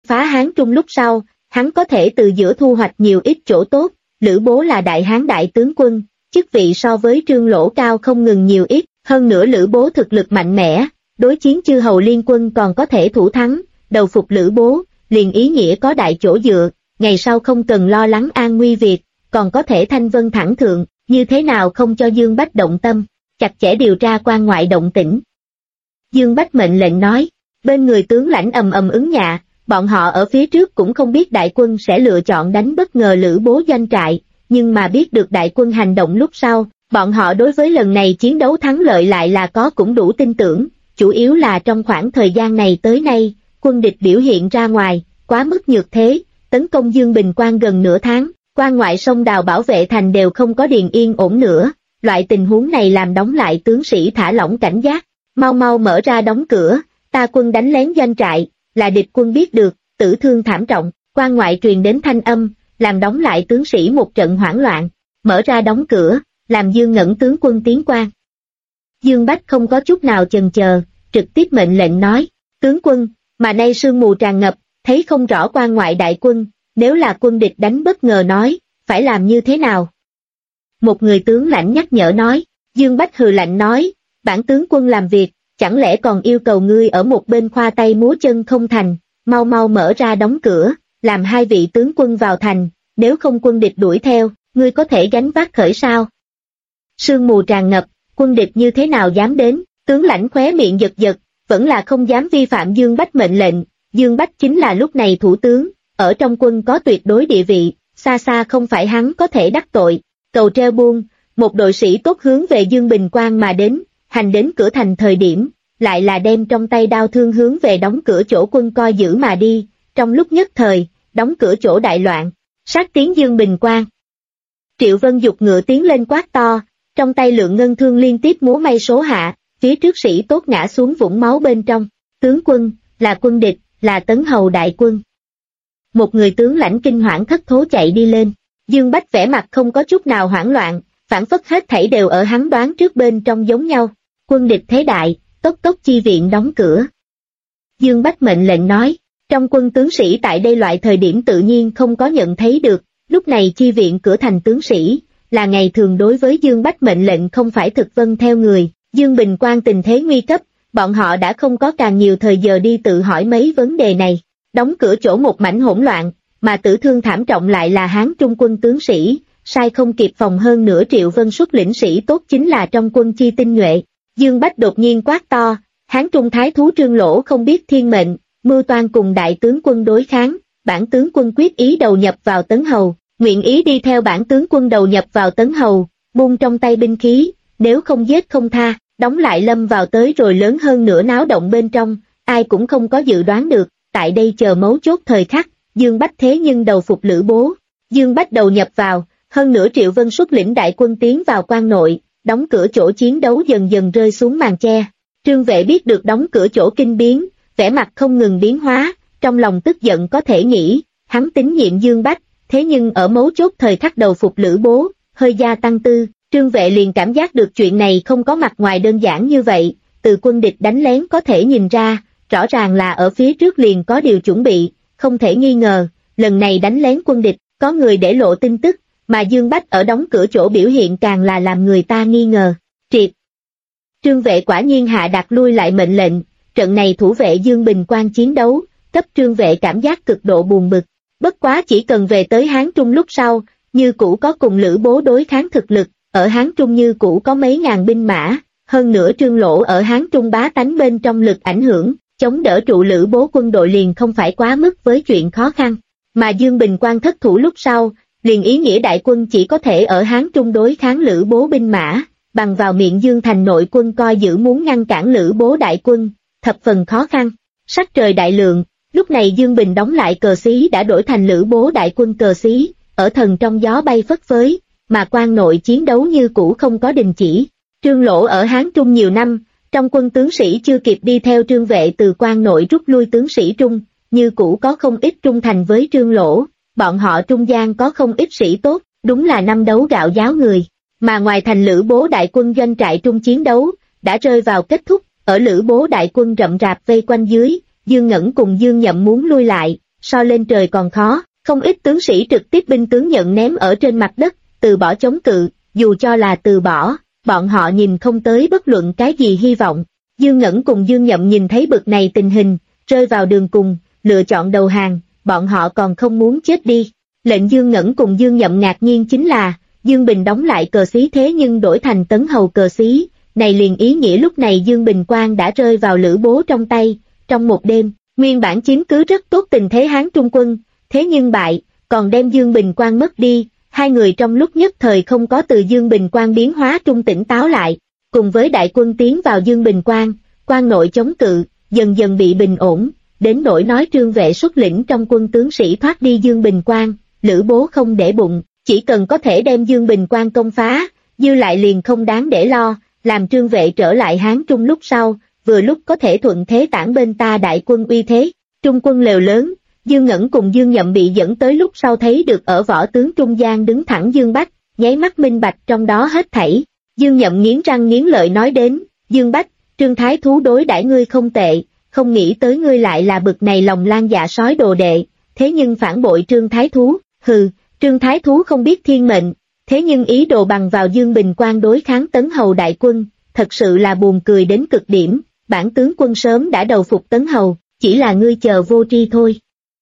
phá Hán Trung lúc sau, hắn có thể từ giữa thu hoạch nhiều ít chỗ tốt. Lữ Bố là đại hán đại tướng quân, chức vị so với Trương Lỗ cao không ngừng nhiều ít, hơn nữa Lữ Bố thực lực mạnh mẽ, đối chiến chư hầu liên quân còn có thể thủ thắng, đầu phục Lữ Bố, liền ý nghĩa có đại chỗ dựa, ngày sau không cần lo lắng an nguy việc, còn có thể thanh vân thẳng thượng, như thế nào không cho Dương Bách động tâm, chặt chẽ điều tra quan ngoại động tĩnh. Dương Bách mệnh lệnh nói, bên người tướng lãnh ầm ầm ứng nhạ, bọn họ ở phía trước cũng không biết đại quân sẽ lựa chọn đánh bất ngờ Lữ Bố doanh trại, nhưng mà biết được đại quân hành động lúc sau, bọn họ đối với lần này chiến đấu thắng lợi lại là có cũng đủ tin tưởng, chủ yếu là trong khoảng thời gian này tới nay, quân địch biểu hiện ra ngoài, quá mức nhược thế, tấn công Dương Bình Quan gần nửa tháng, quan ngoại sông đào bảo vệ thành đều không có điền yên ổn nữa, loại tình huống này làm đóng lại tướng sĩ thả lỏng cảnh giác, mau mau mở ra đóng cửa, ta quân đánh lén doanh trại, là địch quân biết được, tử thương thảm trọng, quan ngoại truyền đến thanh âm, làm đóng lại tướng sĩ một trận hoảng loạn, mở ra đóng cửa, làm Dương Ngẩn tướng quân tiến quan. Dương Bách không có chút nào chần chờ, trực tiếp mệnh lệnh nói, tướng quân, mà nay sương mù tràn ngập, thấy không rõ quan ngoại đại quân, nếu là quân địch đánh bất ngờ nói, phải làm như thế nào? Một người tướng lãnh nhắc nhở nói, Dương Bách hừ lạnh nói, bản tướng quân làm việc, chẳng lẽ còn yêu cầu ngươi ở một bên khoa tay múa chân không thành, mau mau mở ra đóng cửa, làm hai vị tướng quân vào thành, nếu không quân địch đuổi theo, ngươi có thể gánh vác khởi sao? Sương mù tràn ngập, quân địch như thế nào dám đến, tướng lãnh khóe miệng giật giật, vẫn là không dám vi phạm Dương Bách mệnh lệnh, Dương Bách chính là lúc này thủ tướng, ở trong quân có tuyệt đối địa vị, xa xa không phải hắn có thể đắc tội, cầu treo buông, một đội sĩ tốt hướng về Dương Bình Quan mà đến, hành đến cửa thành thời điểm, lại là đem trong tay đao thương hướng về đóng cửa chỗ quân coi giữ mà đi, trong lúc nhất thời, đóng cửa chỗ đại loạn, sát tiến Dương Bình Quan. Triệu Vân dục ngựa tiến lên quát to, trong tay lượng ngân thương liên tiếp múa may số hạ, phía trước sĩ tốt ngã xuống vũng máu bên trong, tướng quân, là quân địch, là Tấn Hầu đại quân. Một người tướng lãnh kinh hoảng thất thố chạy đi lên, Dương Bách vẻ mặt không có chút nào hoảng loạn, phản phất hết thảy đều ở hắn đoán trước bên trong giống nhau, quân địch thế đại, tốc tốc chi viện đóng cửa. Dương Bách mệnh lệnh nói, trong quân tướng sĩ tại đây loại thời điểm tự nhiên không có nhận thấy được, lúc này chi viện cửa thành tướng sĩ, là ngày thường đối với Dương Bách mệnh lệnh không phải thực vâng theo người, Dương Bình Quan tình thế nguy cấp, bọn họ đã không có càng nhiều thời giờ đi tự hỏi mấy vấn đề này, đóng cửa chỗ một mảnh hỗn loạn, mà tử thương thảm trọng lại là Hán Trung quân tướng sĩ, sai không kịp phòng hơn nửa Triệu Vân xuất lĩnh sĩ tốt chính là trong quân chi tinh nhuệ. Dương Bách đột nhiên quát to, Hán Trung thái thú Trương Lỗ không biết thiên mệnh, mưu toan cùng đại tướng quân đối kháng, bản tướng quân quyết ý đầu nhập vào Tấn Hầu, nguyện ý đi theo bản tướng quân đầu nhập vào Tấn Hầu, buông trong tay binh khí, nếu không giết không tha, đóng lại lâm vào tới rồi lớn hơn nửa náo động bên trong, ai cũng không có dự đoán được, tại đây chờ mấu chốt thời khắc, Dương Bách thế nhưng đầu phục Lữ Bố, Dương Bách đầu nhập vào, hơn nửa Triệu Vân xuất lĩnh đại quân tiến vào quan nội, đóng cửa chỗ chiến đấu dần dần rơi xuống màn che. Trương Vệ biết được đóng cửa chỗ kinh biến, vẻ mặt không ngừng biến hóa, trong lòng tức giận có thể nghĩ, hắn tín nhiệm Dương Bách, thế nhưng ở mấu chốt thời khắc đầu phục Lữ Bố, hơi gia tăng tư, Trương Vệ liền cảm giác được chuyện này không có mặt ngoài đơn giản như vậy, từ quân địch đánh lén có thể nhìn ra, rõ ràng là ở phía trước liền có điều chuẩn bị, không thể nghi ngờ, lần này đánh lén quân địch, có người để lộ tin tức, mà Dương Bách ở đóng cửa chỗ biểu hiện càng là làm người ta nghi ngờ, triệt. Trương Vệ quả nhiên hạ đạt lui lại mệnh lệnh, trận này thủ vệ Dương Bình Quan chiến đấu, cấp Trương Vệ cảm giác cực độ buồn bực, bất quá chỉ cần về tới Hán Trung lúc sau, như cũ có cùng Lữ Bố đối kháng thực lực, ở Hán Trung như cũ có mấy ngàn binh mã, hơn nữa Trương Lỗ ở Hán Trung bá tánh bên trong lực ảnh hưởng, chống đỡ trụ Lữ Bố quân đội liền không phải quá mức với chuyện khó khăn, mà Dương Bình Quan thất thủ lúc sau, liền ý nghĩa đại quân chỉ có thể ở Hán Trung đối kháng Lữ Bố binh mã, bằng vào miệng Dương thành nội quân coi giữ muốn ngăn cản Lữ Bố đại quân, thập phần khó khăn. Sắc trời đại lượng, lúc này Dương Bình đóng lại cờ xí đã đổi thành Lữ Bố đại quân cờ xí, ở thần trong gió bay phất phới, mà quan nội chiến đấu như cũ không có đình chỉ. Trương Lỗ ở Hán Trung nhiều năm, trong quân tướng sĩ chưa kịp đi theo Trương Vệ từ quan nội rút lui tướng sĩ Trung, như cũ có không ít trung thành với Trương Lỗ, bọn họ trung gian có không ít sĩ tốt, đúng là năm đấu gạo giáo người. Mà ngoài thành Lữ Bố đại quân doanh trại trung chiến đấu, đã rơi vào kết thúc, ở Lữ Bố đại quân rậm rạp vây quanh dưới, Dương Ngẩn cùng Dương Nhậm muốn lui lại, so lên trời còn khó, không ít tướng sĩ trực tiếp binh tướng nhận ném ở trên mặt đất, từ bỏ chống cự, dù cho là từ bỏ, bọn họ nhìn không tới bất luận cái gì hy vọng. Dương Ngẩn cùng Dương Nhậm nhìn thấy bực này tình hình, rơi vào đường cùng, lựa chọn đầu hàng, bọn họ còn không muốn chết đi. Lệnh Dương Ngẩn cùng Dương Nhậm ngạc nhiên chính là, Dương Bình đóng lại cờ xí thế nhưng đổi thành Tấn Hầu cờ xí, này liền ý nghĩa lúc này Dương Bình Quang đã rơi vào Lữ Bố trong tay, trong một đêm, nguyên bản chiếm cứ rất tốt tình thế Hán Trung quân, thế nhưng bại, còn đem Dương Bình Quang mất đi, hai người trong lúc nhất thời không có từ Dương Bình Quang biến hóa trung tỉnh táo lại, cùng với đại quân tiến vào Dương Bình Quang, quan nội chống cự, dần dần bị bình ổn, đến nỗi nói Trương Vệ xuất lĩnh trong quân tướng sĩ thoát đi Dương Bình Quang, Lữ Bố không để bụng, chỉ cần có thể đem Dương Bình Quang công phá, dư lại liền không đáng để lo, làm Trương Vệ trở lại Hán Trung lúc sau, vừa lúc có thể thuận thế tản bên ta đại quân uy thế. Trung quân lều lớn, Dương Ngẩn cùng Dương Nhậm bị dẫn tới lúc sau thấy được ở võ tướng trung gian đứng thẳng Dương Bách, nháy mắt minh bạch trong đó hết thảy. Dương Nhậm nghiến răng nghiến lợi nói đến, Dương Bách, Trương Thái Thú đối đãi ngươi không tệ, không nghĩ tới ngươi lại là bực này lòng lan dạ sói đồ đệ, thế nhưng phản bội Trương Thái Thú, hừ, Trương Thái Thú không biết thiên mệnh, thế nhưng ý đồ bằng vào Dương Bình Quang đối kháng Tấn Hầu đại quân, thật sự là buồn cười đến cực điểm, bản tướng quân sớm đã đầu phục Tấn Hầu, chỉ là ngươi chờ vô tri thôi.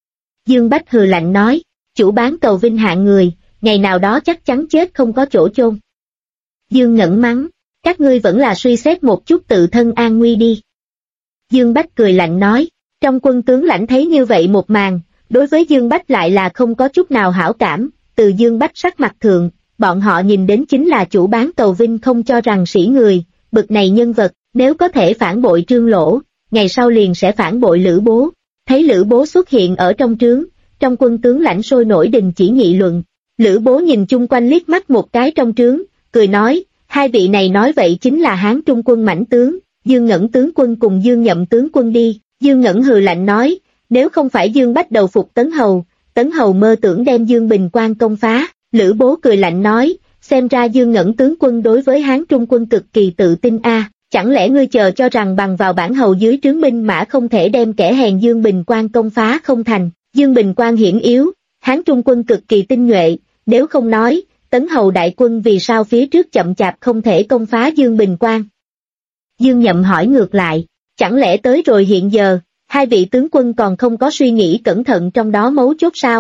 Dương Bách hừ lạnh nói, chủ bán cầu vinh hạng người, ngày nào đó chắc chắn chết không có chỗ chôn. Dương Ngẩn mắng, các ngươi vẫn là suy xét một chút tự thân an nguy đi. Dương Bách cười lạnh nói, trong quân tướng lãnh thấy như vậy một màn, đối với Dương Bách lại là không có chút nào hảo cảm, từ Dương Bách sắc mặt thượng, bọn họ nhìn đến chính là chủ bán cầu vinh không cho rằng sĩ người, bực này nhân vật, nếu có thể phản bội Trương Lỗ, ngày sau liền sẽ phản bội Lữ Bố. Thấy Lữ Bố xuất hiện ở trong trướng, trong quân tướng lãnh sôi nổi đình chỉ nghị luận. Lữ Bố nhìn chung quanh liếc mắt một cái trong trướng, cười nói, hai vị này nói vậy chính là Hán Trung quân mãnh tướng, Dương Ngẩn tướng quân cùng Dương Nhậm tướng quân đi. Dương Ngẩn hừ lạnh nói, nếu không phải Dương Bách đầu phục Tấn Hầu mơ tưởng đem Dương Bình Quang công phá. Lữ Bố cười lạnh nói, xem ra Dương Ngẩn tướng quân đối với Hán Trung quân cực kỳ tự tin a. Chẳng lẽ ngươi chờ cho rằng bằng vào bản hầu dưới trướng binh mã không thể đem kẻ hèn Dương Bình Quang công phá không thành? Dương Bình Quang hiển yếu, Hán Trung quân cực kỳ tinh nhuệ, nếu không nói, Tấn Hầu đại quân vì sao phía trước chậm chạp không thể công phá Dương Bình Quang? Dương Nhậm hỏi ngược lại, chẳng lẽ tới rồi hiện giờ, hai vị tướng quân còn không có suy nghĩ cẩn thận trong đó mấu chốt sao?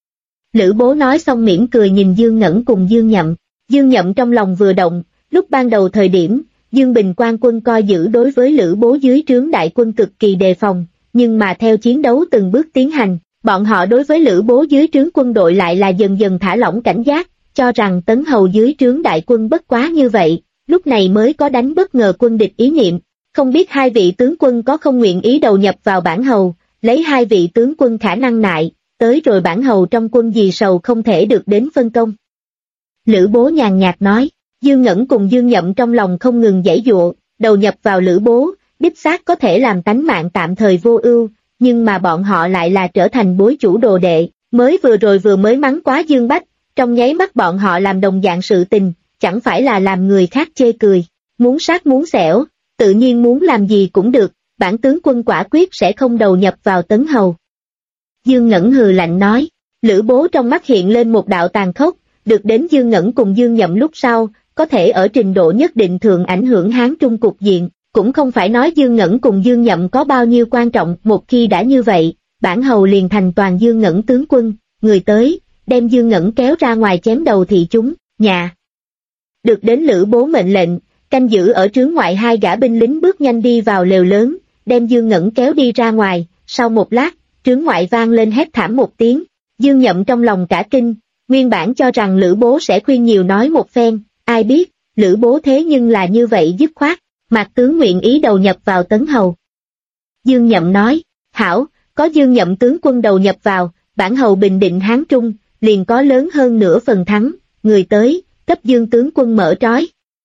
Lữ Bố nói xong mỉm cười nhìn Dương Ngẩn cùng Dương Nhậm. Dương Nhậm trong lòng vừa động, lúc ban đầu thời điểm, Dương Bình Quang quân coi giữ đối với Lữ Bố dưới trướng đại quân cực kỳ đề phòng, nhưng mà theo chiến đấu từng bước tiến hành, bọn họ đối với Lữ Bố dưới trướng quân đội lại là dần dần thả lỏng cảnh giác, cho rằng Tấn Hầu dưới trướng đại quân bất quá như vậy, lúc này mới có đánh bất ngờ quân địch ý niệm. Không biết hai vị tướng quân có không nguyện ý đầu nhập vào bản hầu, lấy hai vị tướng quân khả năng nại, tới rồi bản hầu trong quân gì sầu không thể được đến phân công. Lữ Bố nhàn nhạt nói, Dương Ngẩn cùng Dương Nhậm trong lòng không ngừng giãy giụa, đầu nhập vào Lữ Bố, đích xác có thể làm tánh mạng tạm thời vô ưu, nhưng mà bọn họ lại là trở thành bối chủ đồ đệ, mới vừa mới mắng quá Dương Bách, trong nháy mắt bọn họ làm đồng dạng sự tình, chẳng phải là làm người khác chê cười, muốn sát muốn xẻo, tự nhiên muốn làm gì cũng được, bản tướng quân quả quyết sẽ không đầu nhập vào Tấn Hầu. Dương Ngẩn hừ lạnh nói, Lữ Bố trong mắt hiện lên một đạo tàn khốc, được đến Dương Ngẩn cùng Dương Nhậm lúc sau, có thể ở trình độ nhất định thường ảnh hưởng Hán Trung cục diện, cũng không phải nói Dương Ngẩn cùng Dương Nhậm có bao nhiêu quan trọng, một khi đã như vậy, bản hầu liền thành toàn Dương Ngẩn tướng quân, người tới, đem Dương Ngẩn kéo ra ngoài chém đầu thị chúng, nhà. Được đến Lữ Bố mệnh lệnh, canh giữ ở trướng ngoại hai gã binh lính bước nhanh đi vào lều lớn, đem Dương Ngẩn kéo đi ra ngoài, sau một lát, trướng ngoại vang lên hét thảm một tiếng, Dương Nhậm trong lòng cả kinh, nguyên bản cho rằng Lữ Bố sẽ khuyên nhiều nói một phen, ai biết, Lữ Bố thế nhưng là như vậy dứt khoát, Mạc tướng nguyện ý đầu nhập vào Tấn Hầu. Dương Nhậm nói, hảo, có Dương Nhậm tướng quân đầu nhập vào, bản hầu bình định Hán Trung, liền có lớn hơn nửa phần thắng, người tới, cấp Dương tướng quân mở trói.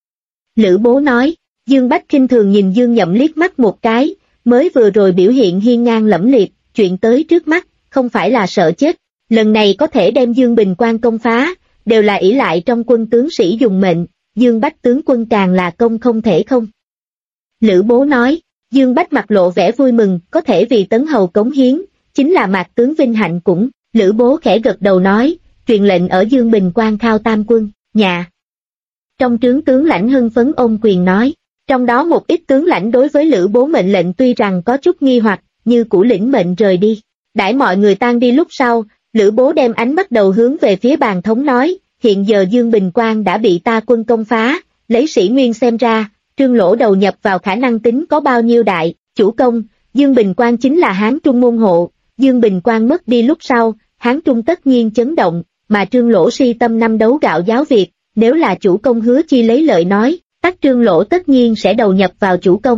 Lữ Bố nói, Dương Bách khinh thường nhìn Dương Nhậm liếc mắt một cái, mới vừa rồi biểu hiện hiên ngang lẫm liệt, chuyện tới trước mắt, không phải là sợ chết, lần này có thể đem Dương Bình Quang công phá, đều là ỷ lại trong quân tướng sĩ dùng mệnh, Dương Bách tướng quân càng là công không thể không. Lữ Bố nói, Dương Bách mặt lộ vẻ vui mừng, có thể vì Tấn Hầu cống hiến, chính là Mạc tướng vinh hạnh cũng. Lữ Bố khẽ gật đầu nói, truyền lệnh ở Dương Bình Quan khao tam quân, nhà. Trong trướng tướng lãnh hưng phấn ôm quyền nói, trong đó một ít tướng lãnh đối với Lữ Bố mệnh lệnh tuy rằng có chút nghi hoặc, như cũ lĩnh mệnh rời đi. Đãi mọi người tan đi lúc sau, Lữ Bố đem ánh bắt đầu hướng về phía Bàn Thống nói, hiện giờ Dương Bình Quan đã bị ta quân công phá, lấy sĩ nguyên xem ra, Trương Lỗ đầu nhập vào khả năng tính có bao nhiêu đại, chủ công, Dương Bình Quan chính là Hán Trung môn hộ, Dương Bình Quan mất đi lúc sau, Hán Trung tất nhiên chấn động, mà Trương Lỗ si tâm năm đấu gạo giáo Việt, nếu là chủ công hứa chi lấy lợi nói, tắc Trương Lỗ tất nhiên sẽ đầu nhập vào chủ công.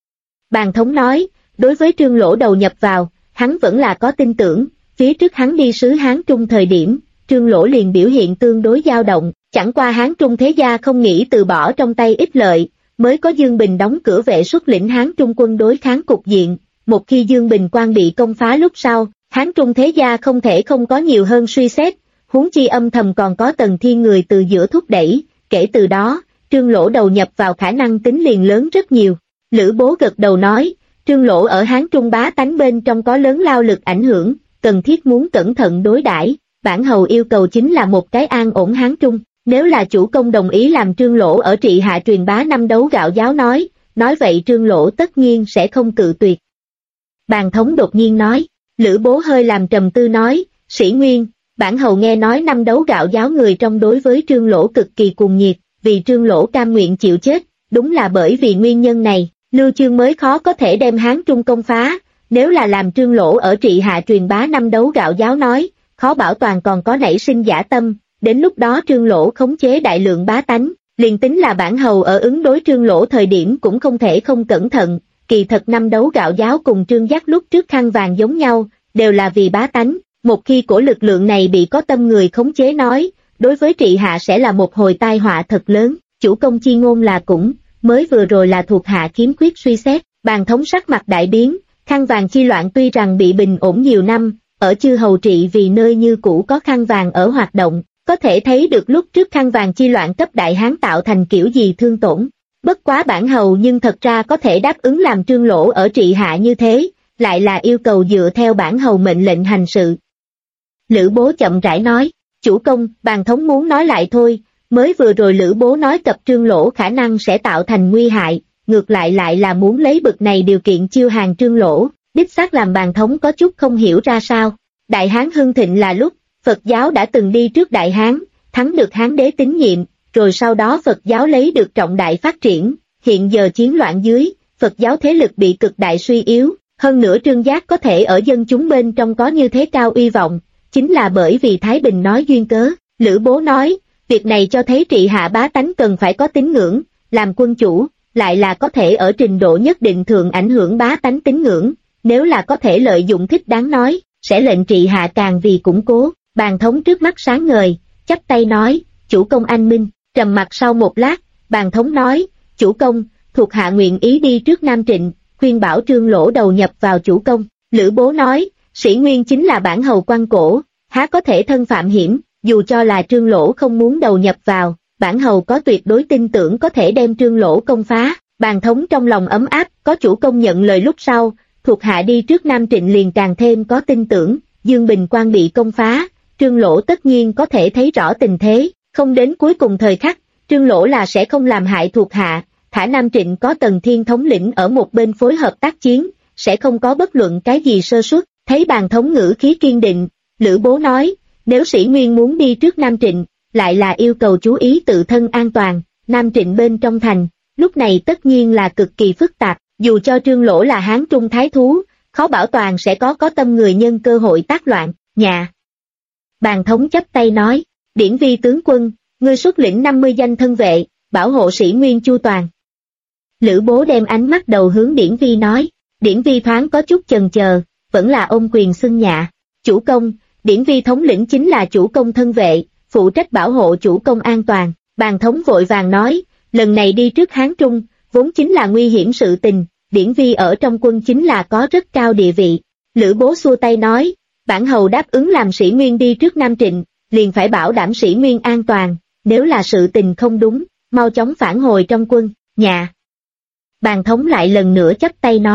Bàn Thống nói, đối với Trương Lỗ đầu nhập vào, hắn vẫn là có tin tưởng, phía trước hắn đi sứ Hán Trung thời điểm, Trương Lỗ liền biểu hiện tương đối dao động, chẳng qua Hán Trung thế gia không nghĩ từ bỏ trong tay ích lợi, mới có Dương Bình đóng cửa vệ xuất lĩnh Hán Trung quân đối kháng cục diện, một khi Dương Bình Quan bị công phá lúc sau, Hán Trung thế gia không thể không có nhiều hơn suy xét, huống chi âm thầm còn có Tần Thiên người từ giữa thúc đẩy, kể từ đó, Trương Lỗ đầu nhập vào khả năng tính liền lớn rất nhiều. Lữ Bố gật đầu nói, Trương Lỗ ở Hán Trung bá tánh bên trong có lớn lao lực ảnh hưởng, cần thiết muốn cẩn thận đối đãi. Bản hầu yêu cầu chính là một cái an ổn Hán Trung, nếu là chủ công đồng ý làm Trương Lỗ ở trị hạ truyền bá năm đấu gạo giáo nói vậy Trương Lỗ tất nhiên sẽ không cự tuyệt. Bàn Thống đột nhiên nói, Lữ Bố hơi làm trầm tư nói, sĩ nguyên, bản hầu nghe nói năm đấu gạo giáo người trong đối với Trương Lỗ cực kỳ cuồng nhiệt, vì Trương Lỗ cam nguyện chịu chết, đúng là bởi vì nguyên nhân này, Lưu Chương mới khó có thể đem Hán Trung công phá, nếu là làm Trương Lỗ ở trị hạ truyền bá năm đấu gạo giáo nói, khó bảo toàn còn có nảy sinh dã tâm, đến lúc đó Trương Lỗ khống chế đại lượng bá tánh, liền tính là bản hầu ở ứng đối Trương Lỗ thời điểm cũng không thể không cẩn thận, kỳ thật năm đấu gạo giáo cùng Trương Giác lúc trước khăn vàng giống nhau, đều là vì bá tánh, một khi của lực lượng này bị có tâm người khống chế nói, đối với trị hạ sẽ là một hồi tai họa thật lớn, chủ công chi ngôn là cũng, mới vừa rồi là thuộc hạ khiếm khuyết suy xét, Bàn Thống sắc mặt đại biến, khăn vàng chi loạn tuy rằng bị bình ổn nhiều năm, ở chư hầu trị vì nơi như cũ có khăn vàng ở hoạt động, có thể thấy được lúc trước khăn vàng chi loạn cấp đại hán tạo thành kiểu gì thương tổn. Bất quá bản hầu nhưng thật ra có thể đáp ứng làm Trương Lỗ ở trị hạ như thế, lại là yêu cầu dựa theo bản hầu mệnh lệnh hành sự. Lữ Bố chậm rãi nói, chủ công, Bàn Thống muốn nói lại thôi, mới vừa rồi Lữ Bố nói cập Trương Lỗ khả năng sẽ tạo thành nguy hại, ngược lại là muốn lấy bực này điều kiện chiêu hàng Trương Lỗ, đích xác làm Bàn Thống có chút không hiểu ra sao. Đại Hán hưng thịnh là lúc, Phật giáo đã từng đi trước Đại Hán, thắng được Hán đế tín nhiệm, rồi sau đó Phật giáo lấy được trọng đại phát triển, hiện giờ chiến loạn dưới, Phật giáo thế lực bị cực đại suy yếu, hơn nữa Trương Giác có thể ở dân chúng bên trong có như thế cao uy vọng, chính là bởi vì Thái Bình nói duyên cớ. Lữ Bố nói, việc này cho thấy trị hạ bá tánh cần phải có tín ngưỡng, làm quân chủ, lại là có thể ở trình độ nhất định thường ảnh hưởng bá tánh tín ngưỡng, nếu là có thể lợi dụng thích đáng nói, sẽ lệnh trị hạ càng vì củng cố. Bàn Thống trước mắt sáng ngời, chắp tay nói, chủ công anh minh, trầm mặc sau một lát, Bàn Thống nói, chủ công, thuộc hạ nguyện ý đi trước Nam Trịnh, khuyên bảo Trương Lỗ đầu nhập vào chủ công. Lữ Bố nói, sĩ nguyên chính là bản hầu quan cổ, há có thể thân phạm hiểm, dù cho là Trương Lỗ không muốn đầu nhập vào, bản hầu có tuyệt đối tin tưởng có thể đem Trương Lỗ công phá. Bàn Thống trong lòng ấm áp, có chủ công nhận lời lúc sau, thuộc hạ đi trước Nam Trịnh liền càng thêm có tin tưởng, Dương Bình Quan bị công phá, Trương Lỗ tất nhiên có thể thấy rõ tình thế, không đến cuối cùng thời khắc, Trương Lỗ là sẽ không làm hại thuộc hạ, thả Nam Trịnh có Tần Thiên thống lĩnh ở một bên phối hợp tác chiến, sẽ không có bất luận cái gì sơ suất. Thấy Bàn Thống ngữ khí kiên định, Lữ Bố nói, nếu sĩ nguyên muốn đi trước Nam Trịnh, lại là yêu cầu chú ý tự thân an toàn, Nam Trịnh bên trong thành, lúc này tất nhiên là cực kỳ phức tạp, dù cho Trương Lỗ là Hán Trung thái thú, khó bảo toàn sẽ có tâm người nhân cơ hội tác loạn, nhà. Bàn Thống chắp tay nói, Điển Vi tướng quân, ngươi xuất lĩnh 50 danh thân vệ, bảo hộ sĩ nguyên chu toàn. Lữ Bố đem ánh mắt đầu hướng Điển Vi nói, Điển Vi thoáng có chút chần chờ, vẫn là ôm quyền xưng nhạ, chủ công, Điển Vi thống lĩnh chính là chủ công thân vệ, phụ trách bảo hộ chủ công an toàn. Bàn Thống vội vàng nói, lần này đi trước Hán Trung, vốn chính là nguy hiểm sự tình, Điển Vi ở trong quân chính là có rất cao địa vị. Lữ Bố xua tay nói, bản hầu đáp ứng làm sĩ nguyên đi trước Nam Trịnh, liền phải bảo đảm sĩ nguyên an toàn, nếu là sự tình không đúng, mau chóng phản hồi trong quân, nhà. Bàn Thống lại lần nữa chắp tay nói,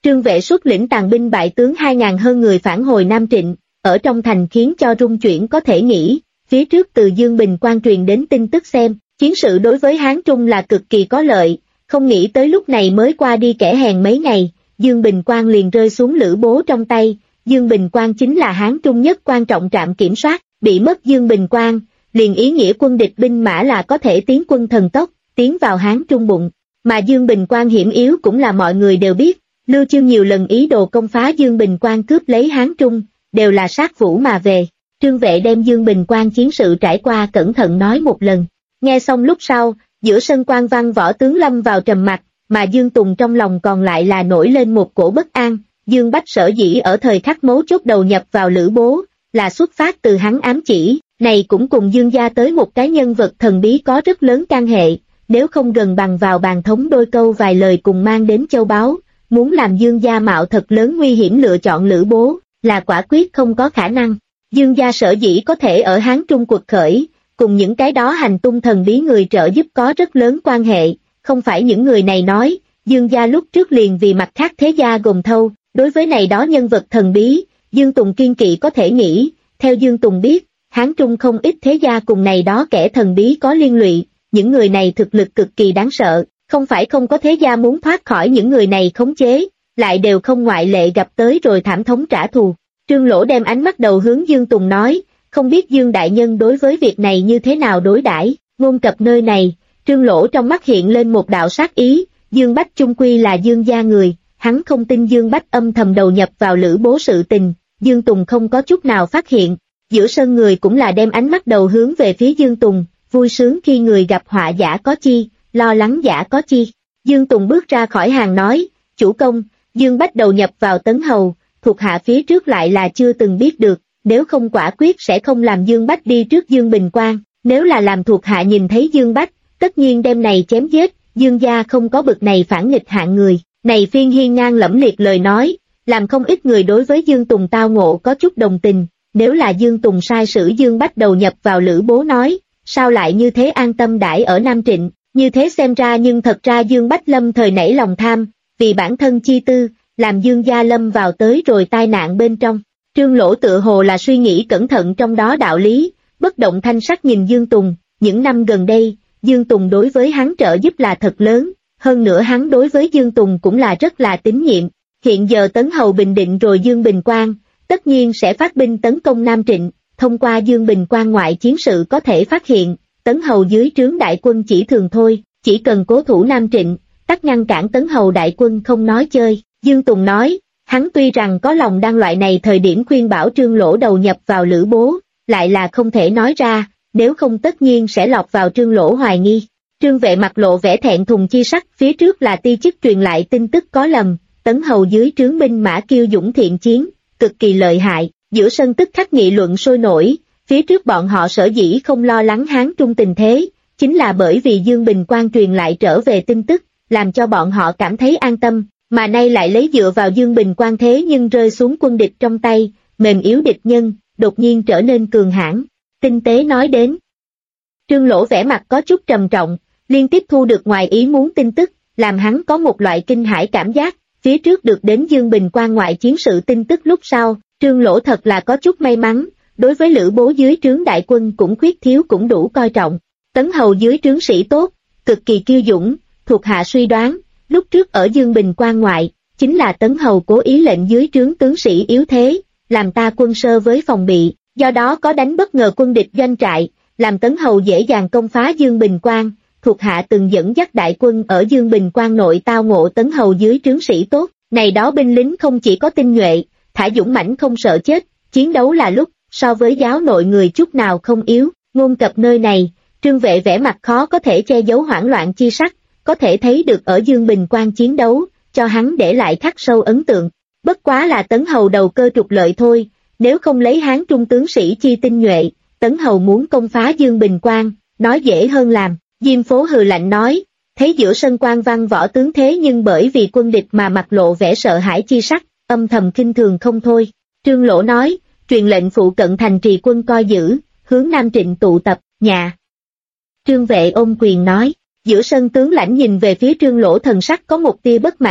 Trương Vệ xuất lĩnh tàn binh bại tướng 2.000 hơn người phản hồi Nam Trịnh, ở trong thành khiến cho rung chuyển có thể nghĩ, phía trước từ Dương Bình Quan truyền đến tin tức xem, chiến sự đối với Hán Trung là cực kỳ có lợi, không nghĩ tới lúc này mới qua đi kẻ hèn mấy ngày, Dương Bình Quan liền rơi xuống Lữ Bố trong tay. Dương Bình Quan chính là Hán Trung nhất quan trọng trạm kiểm soát, bị mất Dương Bình Quan, liền ý nghĩa quân địch binh mã là có thể tiến quân thần tốc, tiến vào Hán Trung bụng. Mà Dương Bình Quan hiểm yếu cũng là mọi người đều biết, Lưu Chương nhiều lần ý đồ công phá Dương Bình Quan cướp lấy Hán Trung, đều là sát vũ mà về. Trương Vệ đem Dương Bình Quan chiến sự trải qua cẩn thận nói một lần. Nghe xong lúc sau, giữa sân quan văn võ tướng lâm vào trầm mặc, mà Dương Tùng trong lòng còn lại là nổi lên một cổ bất an. Dương Bách sở dĩ ở thời khắc mấu chốt đầu nhập vào Lữ Bố, là xuất phát từ hắn ám chỉ, này cũng cùng Dương gia tới một cái nhân vật thần bí có rất lớn can hệ, nếu không gần bằng vào bàn thống đôi câu vài lời cùng mang đến châu báu, muốn làm Dương gia mạo thật lớn nguy hiểm lựa chọn Lữ Bố, là quả quyết không có khả năng. Dương gia sở dĩ có thể ở Hán Trung quật khởi, cùng những cái đó hành tung thần bí người trợ giúp có rất lớn quan hệ, không phải những người này nói, Dương gia lúc trước liền vì mặt khác thế gia gồm thâu. Đối với này đó nhân vật thần bí, Dương Tùng kiên kỵ có thể nghĩ, theo Dương Tùng biết, Hán Trung không ít thế gia cùng này đó kẻ thần bí có liên lụy, những người này thực lực cực kỳ đáng sợ, không phải không có thế gia muốn thoát khỏi những người này khống chế, lại đều không ngoại lệ gặp tới rồi thảm thống trả thù. Trương Lỗ đem ánh mắt đầu hướng Dương Tùng nói, không biết Dương Đại Nhân đối với việc này như thế nào đối đãi. Ngôn cập nơi này, Trương Lỗ trong mắt hiện lên một đạo sát ý, Dương Bách chung quy là Dương gia người. Hắn không tin Dương Bách âm thầm đầu nhập vào Lữ Bố sự tình, Dương Tùng không có chút nào phát hiện, giữa sân người cũng là đem ánh mắt đầu hướng về phía Dương Tùng, vui sướng khi người gặp họa giả có chi, lo lắng giả có chi. Dương Tùng bước ra khỏi hàng nói, chủ công, Dương Bách đầu nhập vào Tấn Hầu, thuộc hạ phía trước lại là chưa từng biết được, nếu không quả quyết sẽ không làm Dương Bách đi trước Dương Bình Quan, nếu là làm thuộc hạ nhìn thấy Dương Bách, tất nhiên đem này chém giết, Dương gia không có bực này phản nghịch hạng người. Này phiên hiên ngang lẫm liệt lời nói, làm không ít người đối với Dương Tùng tao ngộ có chút đồng tình, nếu là Dương Tùng sai sử Dương Bách đầu nhập vào Lữ Bố nói, sao lại như thế an tâm đãi ở Nam Trịnh, như thế xem ra nhưng thật ra Dương Bách lâm thời nảy lòng tham, vì bản thân chi tư, làm Dương gia lâm vào tới rồi tai nạn bên trong. Trương Lỗ tựa hồ là suy nghĩ cẩn thận trong đó đạo lý, bất động thanh sắc nhìn Dương Tùng, những năm gần đây, Dương Tùng đối với hắn trợ giúp là thật lớn. Hơn nữa hắn đối với Dương Tùng cũng là rất là tín nhiệm, hiện giờ Tấn Hầu bình định rồi Dương Bình Quan, tất nhiên sẽ phát binh tấn công Nam Trịnh, thông qua Dương Bình Quan ngoại chiến sự có thể phát hiện, Tấn Hầu dưới trướng đại quân chỉ thường thôi, chỉ cần cố thủ Nam Trịnh, tắc ngăn cản Tấn Hầu đại quân không nói chơi. Dương Tùng nói, hắn tuy rằng có lòng đang loại này thời điểm khuyên bảo Trương Lỗ đầu nhập vào Lữ Bố, lại là không thể nói ra, nếu không tất nhiên sẽ lọt vào Trương Lỗ hoài nghi. Trương Vệ mặt lộ vẻ thẹn thùng chi sắc, phía trước là ti chức truyền lại tin tức có lầm, Tấn Hầu dưới trướng binh mã kiêu dũng thiện chiến, cực kỳ lợi hại, giữa sân tức khắc nghị luận sôi nổi, phía trước bọn họ sở dĩ không lo lắng Hán Trung tình thế, chính là bởi vì Dương Bình Quan truyền lại trở về tin tức, làm cho bọn họ cảm thấy an tâm, mà nay lại lấy dựa vào Dương Bình Quan thế nhưng rơi xuống quân địch trong tay, mềm yếu địch nhân, đột nhiên trở nên cường hãn. Tinh tế nói đến, Trương Lỗ vẻ mặt có chút trầm trọng, liên tiếp thu được ngoài ý muốn tin tức, làm hắn có một loại kinh hãi cảm giác, phía trước được đến Dương Bình Quan ngoại chiến sự tin tức lúc sau, Trương Lỗ thật là có chút may mắn, đối với Lữ Bố dưới trướng đại quân cũng khuyết thiếu cũng đủ coi trọng. Tấn Hầu dưới trướng sĩ tốt, cực kỳ kiêu dũng, thuộc hạ suy đoán, lúc trước ở Dương Bình Quan ngoại, chính là Tấn Hầu cố ý lệnh dưới trướng tướng sĩ yếu thế, làm ta quân sơ với phòng bị, do đó có đánh bất ngờ quân địch doanh trại, làm Tấn Hầu dễ dàng công phá Dương Bình Quan. Thuộc hạ từng dẫn dắt đại quân ở Dương Bình Quan nội tao ngộ Tấn Hầu dưới trướng sĩ tốt, này đó binh lính không chỉ có tinh nhuệ, thả dũng mãnh không sợ chết, chiến đấu là lúc, so với giáo nội người chút nào không yếu. Ngôn cập nơi này, Trương Vệ vẻ mặt khó có thể che giấu hoảng loạn chi sắc, có thể thấy được ở Dương Bình Quan chiến đấu, cho hắn để lại khắc sâu ấn tượng. Bất quá là Tấn Hầu đầu cơ trục lợi thôi, nếu không lấy Hán Trung tướng sĩ chi tinh nhuệ, Tấn Hầu muốn công phá Dương Bình Quan, nói dễ hơn làm. Diêm Phố hừ lạnh nói, thấy giữa sân quan văn võ tướng thế nhưng bởi vì quân địch mà mặt lộ vẻ sợ hãi chi sắc, âm thầm khinh thường không thôi. Trương Lỗ nói, truyền lệnh phụ cận thành trì quân coi giữ, hướng Nam Trịnh tụ tập, nhà. Trương Vệ ôm quyền nói, giữa sân tướng lãnh nhìn về phía Trương Lỗ thần sắc có một tia bất mãn,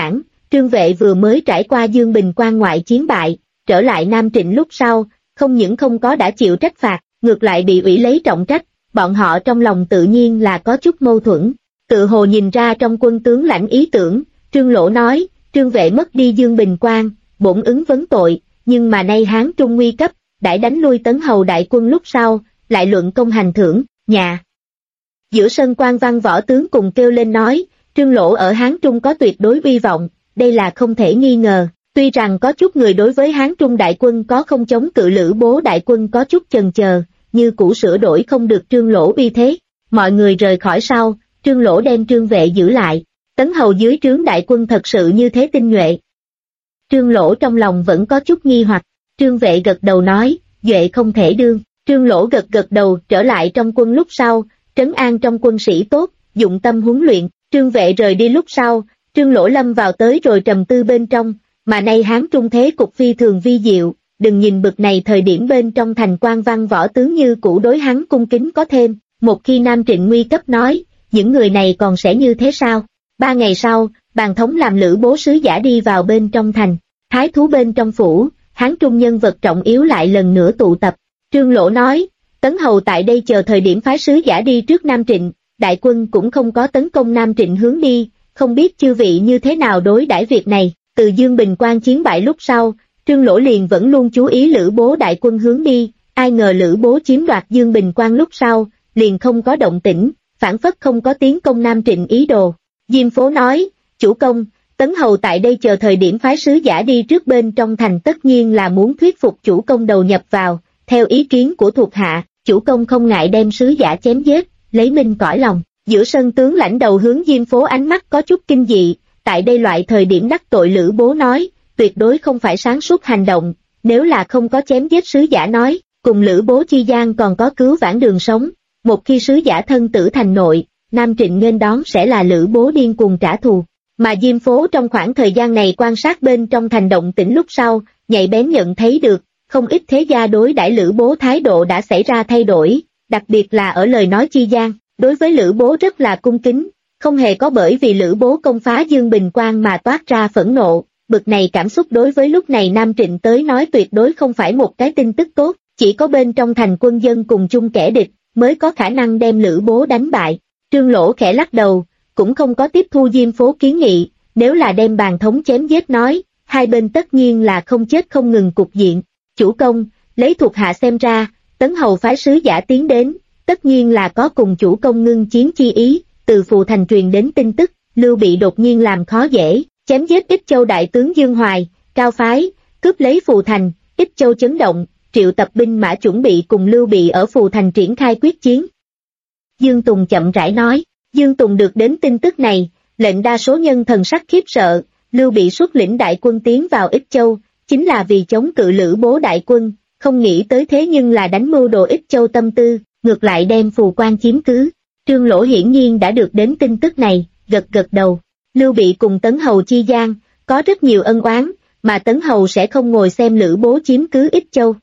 Trương Vệ vừa mới trải qua Dương Bình quan ngoại chiến bại, trở lại Nam Trịnh lúc sau, không những không có đã chịu trách phạt, ngược lại bị ủy lấy trọng trách, bọn họ trong lòng tự nhiên là có chút mâu thuẫn. Tự hồ nhìn ra trong quân tướng lãnh ý tưởng, Trương Lỗ nói, Trương Vệ mất đi Dương Bình quan, bổn ứng vấn tội, nhưng mà nay Hán Trung nguy cấp, đãi đánh lui Tấn Hầu đại quân lúc sau, lại luận công hành thưởng, nhà. Giữa sân quan văn võ tướng cùng kêu lên nói, Trương Lỗ ở Hán Trung có tuyệt đối uy vọng, đây là không thể nghi ngờ. Tuy rằng có chút người đối với Hán Trung đại quân có không chống cự Lữ Bố đại quân có chút chần chờ, như cũ sửa đổi không được Trương Lỗ uy thế. Mọi người rời khỏi sau, Trương Lỗ đem Trương Vệ giữ lại. Tấn Hầu dưới trướng đại quân thật sự như thế tinh nhuệ. Trương Lỗ trong lòng vẫn có chút nghi hoặc, Trương Vệ gật đầu nói, Duệ không thể đương. Trương Lỗ gật đầu trở lại trong quân lúc sau, trấn an trong quân sĩ tốt, dụng tâm huấn luyện. Trương Vệ rời đi lúc sau, Trương Lỗ lâm vào tới rồi trầm tư bên trong, mà nay Hán Trung thế cục phi thường vi diệu, đừng nhìn bực này thời điểm bên trong thành quan văn võ tướng như cũ đối hắn cung kính có thêm, một khi Nam Trịnh nguy cấp nói, những người này còn sẽ như thế sao? 3 ngày sau, Bàn Thống làm Lữ Bố sứ giả đi vào bên trong thành, thái thú bên trong phủ, Hán Trung nhân vật trọng yếu lại lần nữa tụ tập. Trương Lỗ nói, Tấn Hầu tại đây chờ thời điểm phái sứ giả đi trước Nam Trịnh, đại quân cũng không có tấn công Nam Trịnh hướng đi, không biết chư vị như thế nào đối đãi việc này. Từ Dương Bình quan chiến bại lúc sau, Trương Lỗ liền vẫn luôn chú ý Lữ Bố đại quân hướng đi, ai ngờ Lữ Bố chiếm đoạt Dương Bình quan lúc sau, liền không có động tĩnh, phản phất không có tiến công Nam Trịnh ý đồ. Diêm Phố nói, chủ công, Tấn Hầu tại đây chờ thời điểm phái sứ giả đi trước bên trong thành tất nhiên là muốn thuyết phục chủ công đầu nhập vào, theo ý kiến của thuộc hạ, chủ công không ngại đem sứ giả chém giết, lấy minh cõi lòng. Giữa sân tướng lãnh đầu hướng Diêm Phố ánh mắt có chút kinh dị, tại đây loại thời điểm đắc tội Lữ Bố nói, tuyệt đối không phải sáng suốt hành động, nếu là không có chém giết sứ giả nói, cùng Lữ Bố chi gian còn có cứu vãn đường sống, một khi sứ giả thân tử thành nội, Nam Trịnh nghênh đón sẽ là Lữ Bố điên cuồng trả thù. Mà Diêm Phố trong khoảng thời gian này quan sát bên trong thành động tĩnh lúc sau, nhạy bén nhận thấy được, không ít thế gia đối đãi Lữ Bố thái độ đã xảy ra thay đổi, đặc biệt là ở lời nói chi gian, đối với Lữ Bố rất là cung kính, không hề có bởi vì Lữ Bố công phá Dương Bình quan mà toát ra phẫn nộ, bực này cảm xúc đối với lúc này Nam Trịnh tới nói tuyệt đối không phải một cái tin tức tốt, chỉ có bên trong thành quân dân cùng chung kẻ địch, mới có khả năng đem Lữ Bố đánh bại. Trương Lỗ khẽ lắc đầu, cũng không có tiếp thu Diêm Phố kiến nghị, nếu là đem Bàn Thống chém giết nói, hai bên tất nhiên là không chết không ngừng cục diện. Chủ công, lấy thuộc hạ xem ra, Tấn Hầu phái sứ giả tiến đến, tất nhiên là có cùng chủ công ngưng chiến chi ý. Từ Phù Thành truyền đến tin tức, Lưu Bị đột nhiên làm khó dễ, chém giết Ích Châu đại tướng Dương Hoài, Cao Phái, cướp lấy Phù Thành, Ích Châu chấn động, triệu tập binh mã chuẩn bị cùng Lưu Bị ở Phù Thành triển khai quyết chiến. Dương Tùng chậm rãi nói, Dương Tùng được đến tin tức này, lệnh đa số nhân thần sắc khiếp sợ, Lưu Bị xuất lĩnh đại quân tiến vào Ích Châu, chính là vì chống cự Lữ Bố đại quân, không nghĩ tới thế nhưng là đánh mưu đồ Ích Châu tâm tư, ngược lại đem Phù Quan chiếm cứ. Trương Lỗ hiển nhiên đã được đến tin tức này, gật đầu. Lưu Bị cùng Tấn Hầu chi gian, có rất nhiều ân oán, mà Tấn Hầu sẽ không ngồi xem Lữ Bố chiếm cứ Ích Châu.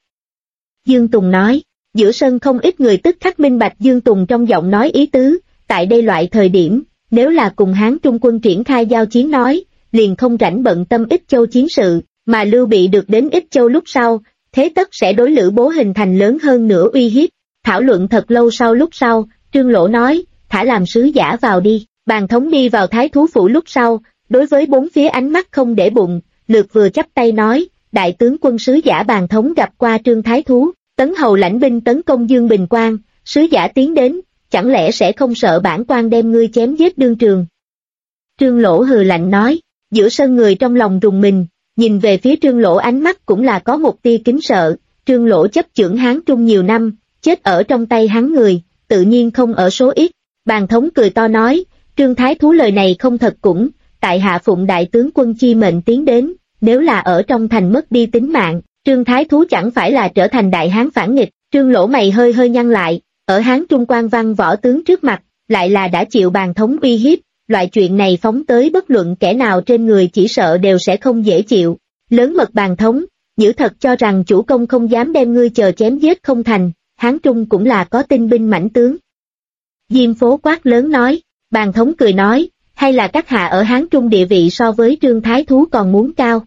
Dương Tùng nói, giữa sân không ít người tức khắc minh bạch Dương Tùng trong giọng nói ý tứ, tại đây loại thời điểm, nếu là cùng Hán Trung quân triển khai giao chiến nói, liền không rảnh bận tâm Ích Châu chiến sự, mà Lưu Bị được đến Ích Châu lúc sau, thế tất sẽ đối Lữ Bố hình thành lớn hơn nữa uy hiếp. Thảo luận thật lâu sau lúc sau, Trương Lỗ nói, thả làm sứ giả vào đi. Bàn Thống đi vào thái thú phủ lúc sau, đối với bốn phía ánh mắt không để bụng, lượt vừa chắp tay nói, đại tướng quân sứ giả Bàn Thống gặp qua Trương thái thú, Tấn Hầu lãnh binh tấn công Dương Bình quan, sứ giả tiến đến, chẳng lẽ sẽ không sợ bản quan đem ngươi chém giết đương trường. Trương Lỗ hừ lạnh nói, giữa sân người trong lòng rùng mình, nhìn về phía Trương Lỗ ánh mắt cũng là có một tia kính sợ. Trương Lỗ chấp chưởng Hán Trung nhiều năm, chết ở trong tay hắn người, tự nhiên không ở số ít. Bàn Thống cười to nói, Trương thái thú lời này không thật cũng, tại hạ phụng đại tướng quân chi mệnh tiến đến, nếu là ở trong thành mất đi tính mạng, Trương thái thú chẳng phải là trở thành đại hán phản nghịch. Trương Lỗ mày hơi hơi nhăn lại, ở Hán Trung quan văn võ tướng trước mặt, lại là đã chịu Bàn Thống uy hiếp, loại chuyện này phóng tới bất luận kẻ nào trên người chỉ sợ đều sẽ không dễ chịu. Lớn mật Bàn Thống, nhữ thật cho rằng chủ công không dám đem ngươi chờ chém giết không thành, Hán Trung cũng là có tinh binh mãnh tướng. Diêm Phố quát lớn nói, Bàn Thống cười nói, hay là các hạ ở Hán Trung địa vị so với Trương Thái Thú còn muốn cao?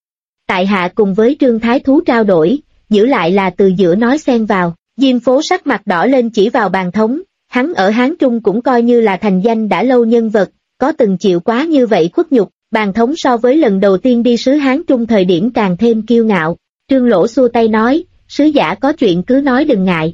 Tại hạ cùng với Trương Thái Thú trao đổi, giữ lại là từ giữa nói xen vào. Diêm Phố sắc mặt đỏ lên chỉ vào Bàn Thống, hắn ở Hán Trung cũng coi như là thành danh đã lâu nhân vật, có từng chịu quá như vậy khuất nhục. Bàn Thống so với lần đầu tiên đi sứ Hán Trung thời điểm càng thêm kiêu ngạo. Trương Lỗ xua tay nói, sứ giả có chuyện cứ nói đừng ngại.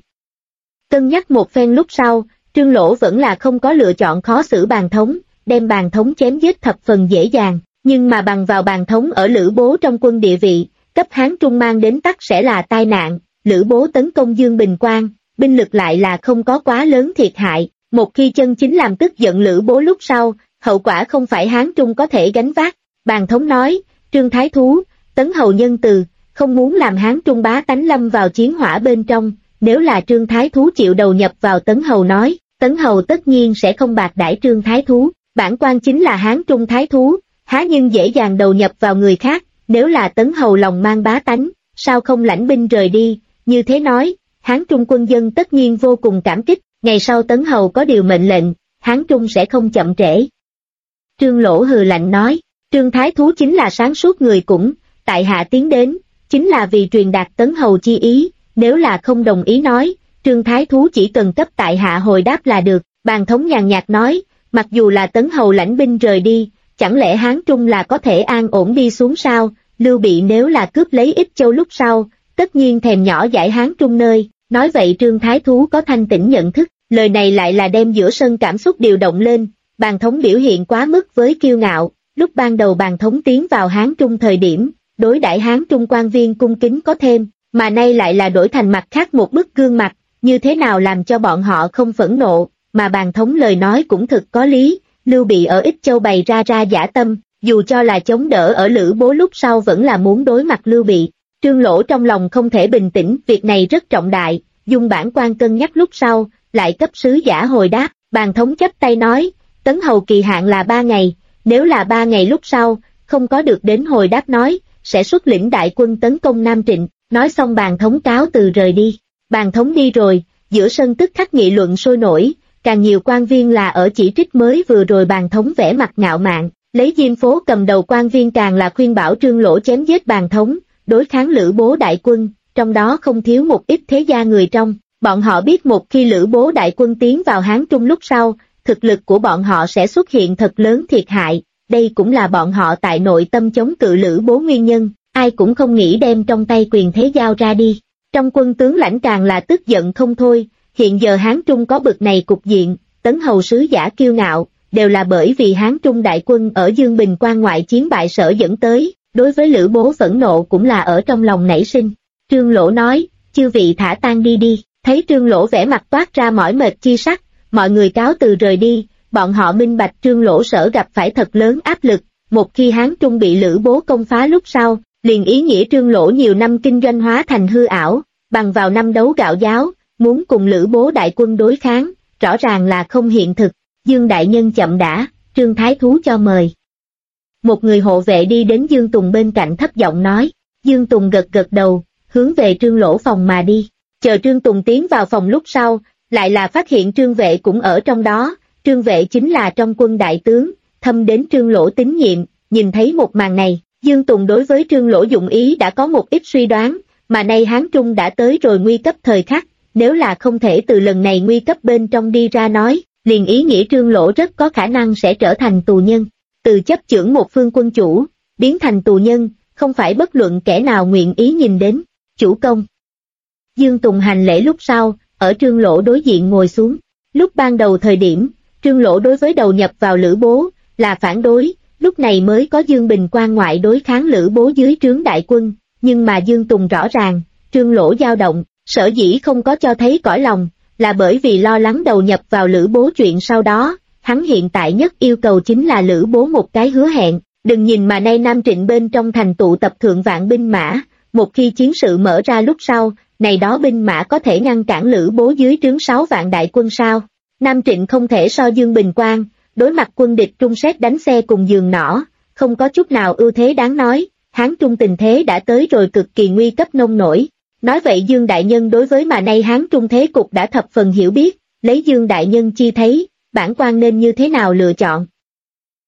Cân nhắc một phen lúc sau, Trương Lỗ vẫn là không có lựa chọn khó xử Bàn Thống, đem Bàn Thống chém giết thập phần dễ dàng, nhưng mà bằng vào Bàn Thống ở Lữ Bố trong quân địa vị, cấp Hán Trung mang đến tắc sẽ là tai nạn. Lữ Bố tấn công Dương Bình Quan, binh lực lại là không có quá lớn thiệt hại, một khi chân chính làm tức giận Lữ Bố lúc sau, hậu quả không phải Hán Trung có thể gánh vác. Bàn Thống nói, Trương Thái Thú, Tấn Hầu nhân từ, không muốn làm Hán Trung bá tánh lâm vào chiến hỏa bên trong, nếu là Trương Thái Thú chịu đầu nhập vào Tấn Hầu nói, Tấn Hầu tất nhiên sẽ không bạc đãi Trương Thái Thú, bản quan chính là Hán Trung Thái Thú, há nhưng dễ dàng đầu nhập vào người khác, nếu là Tấn Hầu lòng mang bá tánh, sao không lãnh binh rời đi, như thế nói, Hán Trung quân dân tất nhiên vô cùng cảm kích, ngày sau Tấn Hầu có điều mệnh lệnh, Hán Trung sẽ không chậm trễ. Trương Lỗ hừ lạnh nói, Trương Thái Thú chính là sáng suốt người cũng, tại hạ tiến đến, chính là vì truyền đạt Tấn Hầu chi ý, nếu là không đồng ý nói, Trương Thái Thú chỉ cần cấp tại hạ hồi đáp là được. Bàn Thống nhàn nhạt nói, mặc dù là Tấn Hầu lãnh binh rời đi, chẳng lẽ Hán Trung là có thể an ổn đi xuống sao? Lưu Bị nếu là cướp lấy Ích Châu lúc sau, tất nhiên thèm nhỏ giải Hán Trung nơi, nói vậy Trương Thái Thú có thanh tỉnh nhận thức, lời này lại là đem giữa sân cảm xúc điều động lên. Bàn Thống biểu hiện quá mức với kiêu ngạo, lúc ban đầu Bàn Thống tiến vào Hán Trung thời điểm, đối đãi Hán Trung quan viên cung kính có thêm, mà nay lại là đổi thành mặt khác một bức gương mặt, như thế nào làm cho bọn họ không phẫn nộ, mà Bàn Thống lời nói cũng thực có lý, Lưu Bị ở Ích Châu bày ra dã tâm, dù cho là chống đỡ ở Lữ Bố lúc sau vẫn là muốn đối mặt Lưu Bị. Trương Lỗ trong lòng không thể bình tĩnh, việc này rất trọng đại, dùng bản quan cân nhắc lúc sau, lại cấp sứ giả hồi đáp. Bàn Thống chắp tay nói, Tấn Hầu kỳ hạn là 3 ngày, nếu là 3 ngày lúc sau, không có được đến hồi đáp nói, sẽ xuất lĩnh đại quân tấn công Nam Trịnh. Nói xong Bàn Thống cáo từ rời đi. Bàn Thống đi rồi, giữa sân tức khắc nghị luận sôi nổi, càng nhiều quan viên là ở chỉ trích mới vừa rồi Bàn Thống vẻ mặt ngạo mạn, lấy Diêm Phố cầm đầu quan viên càng là khuyên bảo Trương Lỗ chém giết Bàn Thống, đối kháng Lữ Bố đại quân, trong đó không thiếu một ít thế gia người trong. Bọn họ biết một khi Lữ Bố đại quân tiến vào Hán Trung lúc sau, thực lực của bọn họ sẽ xuất hiện thật lớn thiệt hại, đây cũng là bọn họ tại nội tâm chống cự Lữ Bố nguyên nhân, ai cũng không nghĩ đem trong tay quyền thế giao ra đi. Trong quân tướng lãnh càng là tức giận không thôi, hiện giờ Hán Trung có bực này cục diện, Tấn Hầu sứ giả kiêu ngạo, đều là bởi vì Hán Trung đại quân ở Dương Bình Quan ngoại chiến bại sở dẫn tới, đối với Lữ Bố phẫn nộ cũng là ở trong lòng nảy sinh. Trương Lỗ nói, chư vị thả tan đi đi, thấy Trương Lỗ vẻ mặt toát ra mỏi mệt chi sắc, mọi người cáo từ rời đi, bọn họ minh bạch Trương Lỗ sở gặp phải thật lớn áp lực, một khi Hán Trung bị Lữ Bố công phá lúc sau, liền ý nghĩa Trương Lỗ nhiều năm kinh doanh hóa thành hư ảo, bằng vào năm đấu gạo giáo, muốn cùng Lữ Bố đại quân đối kháng, rõ ràng là không hiện thực. Dương đại nhân chậm đã, Trương Thái Thú cho mời. Một người hộ vệ đi đến Dương Tùng bên cạnh thấp giọng nói, Dương Tùng gật gật đầu, hướng về Trương Lỗ phòng mà đi. Chờ Trương Tùng tiến vào phòng lúc sau, lại là phát hiện Trương Vệ cũng ở trong đó. Trương Vệ chính là trong quân đại tướng, thâm đến Trương Lỗ tín nhiệm. Nhìn thấy một màn này, Dương Tùng đối với Trương Lỗ dụng ý đã có một ít suy đoán, mà nay Hán Trung đã tới rồi nguy cấp thời khắc, nếu là không thể từ lần này nguy cấp bên trong đi ra nói, liền ý nghĩa Trương Lỗ rất có khả năng sẽ trở thành tù nhân. Từ chấp chưởng một phương quân chủ, biến thành tù nhân, không phải bất luận kẻ nào nguyện ý nhìn đến. Chủ công. Dương Tùng hành lễ lúc sau, ở Trương Lỗ đối diện ngồi xuống. Lúc ban đầu thời điểm, Trương Lỗ đối với đầu nhập vào Lữ Bố, là phản đối, lúc này mới có Dương Bình Quan ngoại đối kháng Lữ Bố dưới trướng đại quân, nhưng mà Dương Tùng rõ ràng, Trương Lỗ dao động, sở dĩ không có cho thấy cõi lòng, là bởi vì lo lắng đầu nhập vào Lữ Bố chuyện sau đó, hắn hiện tại nhất yêu cầu chính là Lữ Bố một cái hứa hẹn, đừng nhìn mà nay Nam Trịnh bên trong thành tụ tập thượng vạn binh mã, một khi chiến sự mở ra lúc sau, này đó binh mã có thể ngăn cản Lữ Bố dưới trướng 6 vạn đại quân sao? Nam Trịnh không thể so Dương Bình Quan, đối mặt quân địch trung xét đánh xe cùng giường nỏ, không có chút nào ưu thế đáng nói, Hán Trung tình thế đã tới rồi cực kỳ nguy cấp nông nổi. Nói vậy Dương Đại Nhân đối với mà nay Hán Trung thế cục đã thập phần hiểu biết, lấy Dương Đại Nhân chi thấy, bản quan nên như thế nào lựa chọn?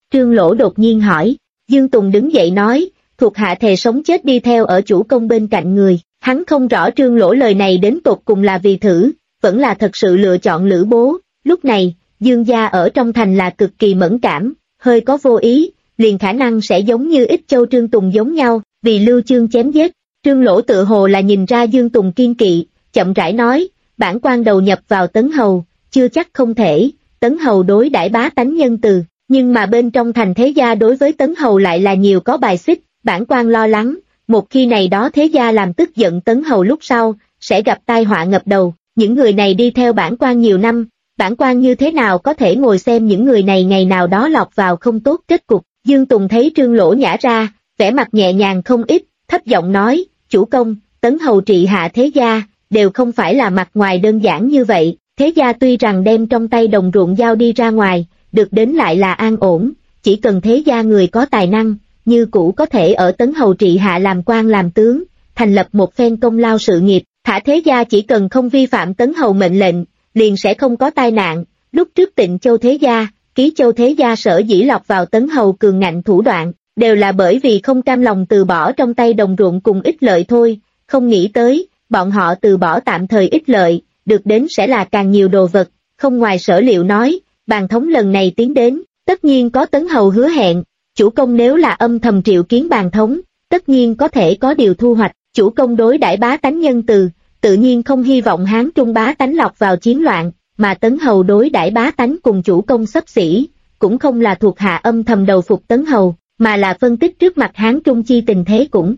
Trương Lỗ đột nhiên hỏi. Dương Tùng đứng dậy nói, thuộc hạ thề sống chết đi theo ở chủ công bên cạnh người. Hắn không rõ Trương Lỗ lời này đến tột cùng là vì thử, vẫn là thật sự lựa chọn Lữ Bố. Lúc này, Dương gia ở trong thành là cực kỳ mẫn cảm, hơi có vô ý, liền khả năng sẽ giống như Ích Châu Trương Tùng giống nhau, vì Lưu Chương chém giết. Trương Lỗ tự hồ là nhìn ra Dương Tùng kiên kỵ, chậm rãi nói, bản quan đầu nhập vào Tấn Hầu, chưa chắc không thể, Tấn Hầu đối đãi bá tánh nhân từ, nhưng mà bên trong thành thế gia đối với Tấn Hầu lại là nhiều có bài xích, bản quan lo lắng, một khi này đó thế gia làm tức giận Tấn Hầu lúc sau, sẽ gặp tai họa ngập đầu, những người này đi theo bản quan nhiều năm, bản quan như thế nào có thể ngồi xem những người này ngày nào đó lọt vào không tốt kết cục. Dương Tùng thấy Trương Lỗ nhả ra, vẻ mặt nhẹ nhàng không ít, thấp giọng nói, chủ công, Tấn Hầu trị hạ thế gia, đều không phải là mặt ngoài đơn giản như vậy, thế gia tuy rằng đem trong tay đồng ruộng giao đi ra ngoài, được đến lại là an ổn, chỉ cần thế gia người có tài năng, như cũ có thể ở Tấn Hầu trị hạ làm quan làm tướng, thành lập một phen công lao sự nghiệp, thả thế gia chỉ cần không vi phạm Tấn Hầu mệnh lệnh, liền sẽ không có tai nạn. Lúc trước Tịnh Châu thế gia, Ký Châu thế gia sở dĩ lọt vào Tấn Hầu cường ngạnh thủ đoạn, đều là bởi vì không cam lòng từ bỏ trong tay đồng ruộng cùng ích lợi thôi, không nghĩ tới, bọn họ từ bỏ tạm thời ích lợi, được đến sẽ là càng nhiều đồ vật, không ngoài sở liệu nói, bàn thống lần này tiến đến, tất nhiên có Tấn Hầu hứa hẹn, chủ công nếu là âm thầm triệu kiến bàn thống, tất nhiên có thể có điều thu hoạch, chủ công đối đãi bá tánh nhân từ, tự nhiên không hy vọng Hán Trung bá tánh lọt vào chiến loạn, mà Tấn Hầu đối đãi bá tánh cùng chủ công xấp xỉ, cũng không là thuộc hạ âm thầm đầu phục Tấn Hầu, mà là phân tích trước mặt Hán Trung chi tình thế cũng.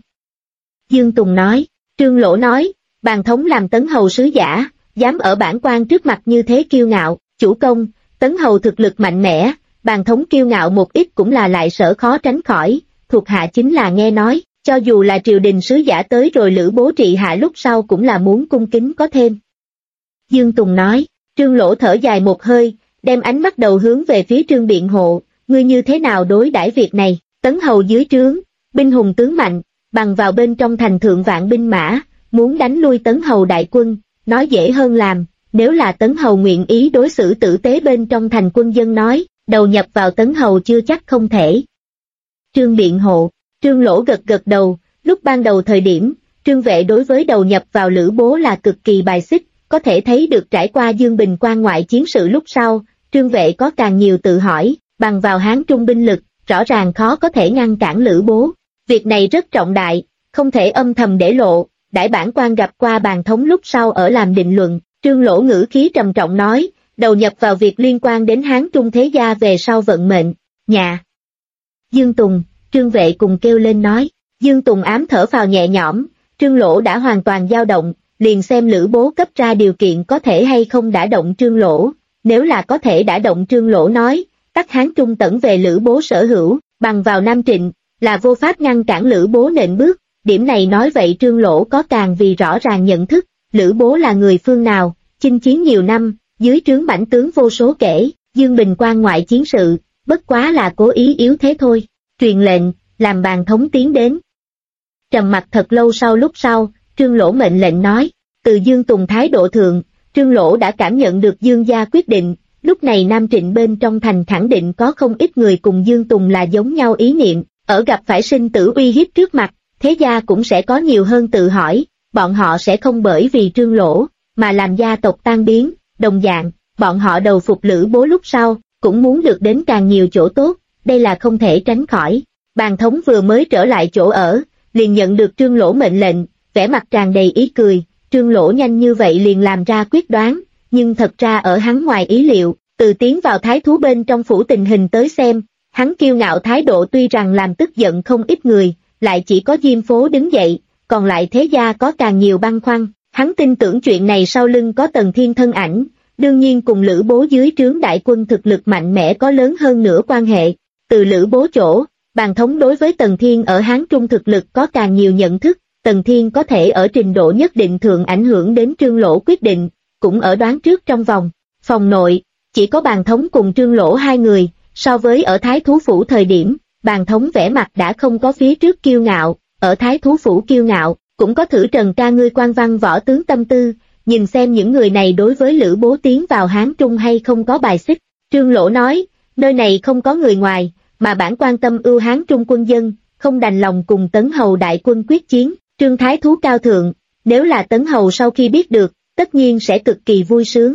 Dương Tùng nói, Trương Lỗ nói, bàn thống làm Tấn Hầu sứ giả, dám ở bản quan trước mặt như thế kiêu ngạo, chủ công, Tấn Hầu thực lực mạnh mẽ, bàn thống kiêu ngạo một ít cũng là lại sở khó tránh khỏi, thuộc hạ chính là nghe nói, cho dù là triều đình sứ giả tới rồi Lữ Bố trị hạ lúc sau cũng là muốn cung kính có thêm. Dương Tùng nói, Trương Lỗ thở dài một hơi, đem ánh mắt đầu hướng về phía Trương Biện Hộ, ngươi như thế nào đối đãi việc này, Tấn Hầu dưới trướng, binh hùng tướng mạnh, bằng vào bên trong thành thượng vạn binh mã, muốn đánh lui Tấn Hầu đại quân, nói dễ hơn làm, nếu là Tấn Hầu nguyện ý đối xử tử tế bên trong thành quân dân nói, đầu nhập vào Tấn Hầu chưa chắc không thể. Trương Biện Hộ, Trương Lỗ gật gật đầu, lúc ban đầu thời điểm, Trương Vệ đối với đầu nhập vào Lữ Bố là cực kỳ bài xích, có thể thấy được trải qua Dương Bình quan ngoại chiến sự lúc sau, Trương Vệ có càng nhiều tự hỏi, bằng vào Hán Trung binh lực, rõ ràng khó có thể ngăn cản Lữ Bố. Việc này rất trọng đại, không thể âm thầm để lộ, đãi bản quan gặp qua bàn thống lúc sau ở làm định luận, Trương Lỗ ngữ khí trầm trọng nói, đầu nhập vào việc liên quan đến Hán Trung thế gia về sau vận mệnh, nhà. Dương Tùng, Trương Vệ cùng kêu lên nói, Dương Tùng ám thở phào nhẹ nhõm, Trương Lỗ đã hoàn toàn dao động, liền xem Lữ Bố cấp ra điều kiện có thể hay không đả động Trương Lỗ, nếu là có thể đả động Trương Lỗ nói, tắc Hán Trung tẩn về Lữ Bố sở hữu, bằng vào Nam Trịnh, là vô pháp ngăn cản Lữ Bố nện bước, điểm này nói vậy Trương Lỗ có càng vì rõ ràng nhận thức, Lữ Bố là người phương nào, chinh chiến nhiều năm, dưới trướng bảnh tướng vô số kể, Dương Bình quan ngoại chiến sự, bất quá là cố ý yếu thế thôi, truyền lệnh, làm bàn thống tiến đến. Trầm mặc thật lâu lúc sau, Trương Lỗ mệnh lệnh nói, từ Dương Tùng thái độ thượng, Trương Lỗ đã cảm nhận được Dương gia quyết định, lúc này Nam Trịnh bên trong thành khẳng định có không ít người cùng Dương Tùng là giống nhau ý niệm, ở gặp phải sinh tử uy hiếp trước mặt, thế gia cũng sẽ có nhiều hơn tự hỏi, bọn họ sẽ không bởi vì Trương Lỗ, mà làm gia tộc tan biến, đồng dạng, bọn họ đầu phục Lữ Bố lúc sau, cũng muốn được đến càng nhiều chỗ tốt, đây là không thể tránh khỏi. Bàn thống vừa mới trở lại chỗ ở, liền nhận được Trương Lỗ mệnh lệnh, vẻ mặt tràn đầy ý cười, Trương Lỗ nhanh như vậy liền làm ra quyết đoán, nhưng thật ra ở hắn ngoài ý liệu, từ tiến vào thái thú bên trong phủ tình hình tới xem, hắn kiêu ngạo thái độ tuy rằng làm tức giận không ít người, lại chỉ có Diêm Phố đứng dậy, còn lại thế gia có càng nhiều băn khoăn, hắn tin tưởng chuyện này sau lưng có Tần Thiên thân ảnh, đương nhiên cùng Lữ Bố dưới trướng đại quân thực lực mạnh mẽ có lớn hơn nữa quan hệ, từ Lữ Bố chỗ, bàn thống đối với Tần Thiên ở Hán Trung thực lực có càng nhiều nhận thức, Tần Thiên có thể ở trình độ nhất định thường ảnh hưởng đến Trương Lỗ quyết định, cũng ở đoán trước trong phòng nội, chỉ có bàn thống cùng Trương Lỗ hai người, so với ở Thái Thú Phủ thời điểm, bàn thống vẻ mặt đã không có phía trước kiêu ngạo, ở Thái Thú Phủ kiêu ngạo, cũng có thử trần ca ngươi quan văn võ tướng tâm tư, nhìn xem những người này đối với Lữ Bố tiến vào Hán Trung hay không có bài xích. Trương Lỗ nói, nơi này không có người ngoài, mà bản quan tâm ưu Hán Trung quân dân, không đành lòng cùng Tấn Hầu đại quân quyết chiến. Trương Thái Thú cao thượng, nếu là Tấn Hầu sau khi biết được, tất nhiên sẽ cực kỳ vui sướng.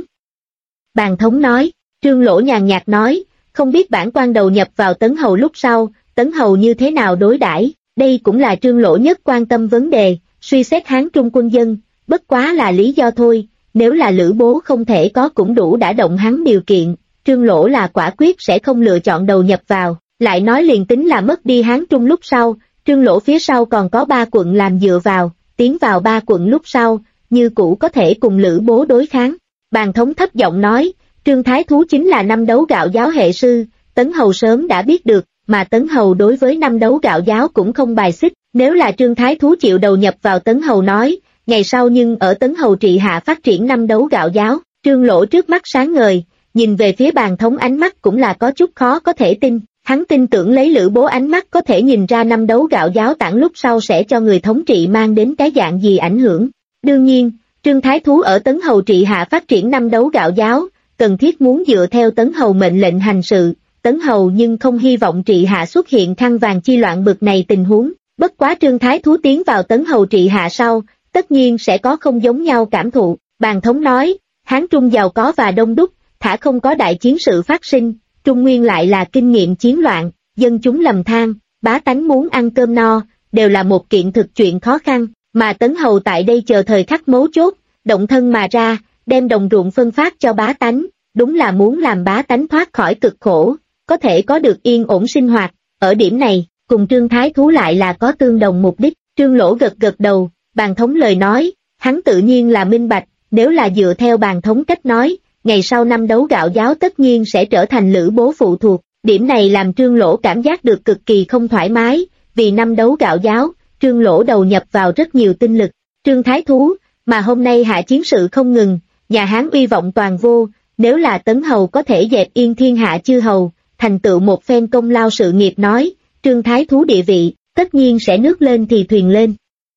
Bàn thống nói, Trương Lỗ nhàn nhạt nói, không biết bản quan đầu nhập vào Tấn Hầu lúc sau, Tấn Hầu như thế nào đối đãi, đây cũng là Trương Lỗ nhất quan tâm vấn đề, suy xét Hán Trung quân dân, bất quá là lý do thôi, nếu là Lữ Bố không thể có cũng đủ đã động hắn điều kiện, Trương Lỗ là quả quyết sẽ không lựa chọn đầu nhập vào, lại nói liền tính là mất đi Hán Trung lúc sau, Trương Lỗ phía sau còn có 3 quận làm dựa vào, tiến vào 3 quận lúc sau, như cũ có thể cùng Lữ Bố đối kháng. Bàn thống thấp giọng nói, Trương Thái Thú chính là năm đấu gạo giáo hệ sư, Tấn Hầu sớm đã biết được, mà Tấn Hầu đối với năm đấu gạo giáo cũng không bài xích, nếu là Trương Thái Thú chịu đầu nhập vào Tấn Hầu nói, ngày sau nhưng ở Tấn Hầu trị hạ phát triển năm đấu gạo giáo, Trương Lỗ trước mắt sáng ngời, nhìn về phía bàn thống ánh mắt cũng là có chút khó có thể tin, hắn tin tưởng lấy Lữ Bố ánh mắt có thể nhìn ra năm đấu gạo giáo tản lúc sau sẽ cho người thống trị mang đến cái dạng gì ảnh hưởng. Đương nhiên, Trương Thái Thú ở Tấn Hầu trị hạ phát triển năm đấu gạo giáo, cần thiết muốn dựa theo Tấn Hầu mệnh lệnh hành sự, Tấn Hầu nhưng không hy vọng trị hạ xuất hiện khăn vàng chi loạn bực này tình huống, bất quá Trương Thái Thú tiến vào Tấn Hầu trị hạ sau, tất nhiên sẽ có không giống nhau cảm thụ. Bàn thống nói, Hán Trung giàu có và đông đúc, thả không có đại chiến sự phát sinh, Trung Nguyên lại là kinh nghiệm chiến loạn, dân chúng lầm than, bá tánh muốn ăn cơm no, đều là một kiện thực chuyện khó khăn, mà Tấn Hầu tại đây chờ thời khắc mấu chốt, động thân mà ra, đem đồng ruộng phân phát cho bá tánh, đúng là muốn làm bá tánh thoát khỏi cực khổ, có thể có được yên ổn sinh hoạt, ở điểm này, cùng Trương Thái Thú lại là có tương đồng mục đích. Trương Lỗ gật gật đầu, bàn thống lời nói, hắn tự nhiên là minh bạch, nếu là dựa theo bàn thống cách nói, ngày sau năm đấu gạo giáo tất nhiên sẽ trở thành Lữ Bố phụ thuộc, điểm này làm Trương Lỗ cảm giác được cực kỳ không thoải mái, vì năm đấu gạo giáo, Trương Lỗ đầu nhập vào rất nhiều tinh lực. Trương Thái Thú, mà hôm nay hạ chiến sự không ngừng, nhà Hán uy vọng toàn vô, nếu là Tấn Hầu có thể dẹp yên thiên hạ chư hầu, thành tựu một phen công lao sự nghiệp nói, Trương Thái Thú địa vị, tất nhiên sẽ nước lên thì thuyền lên.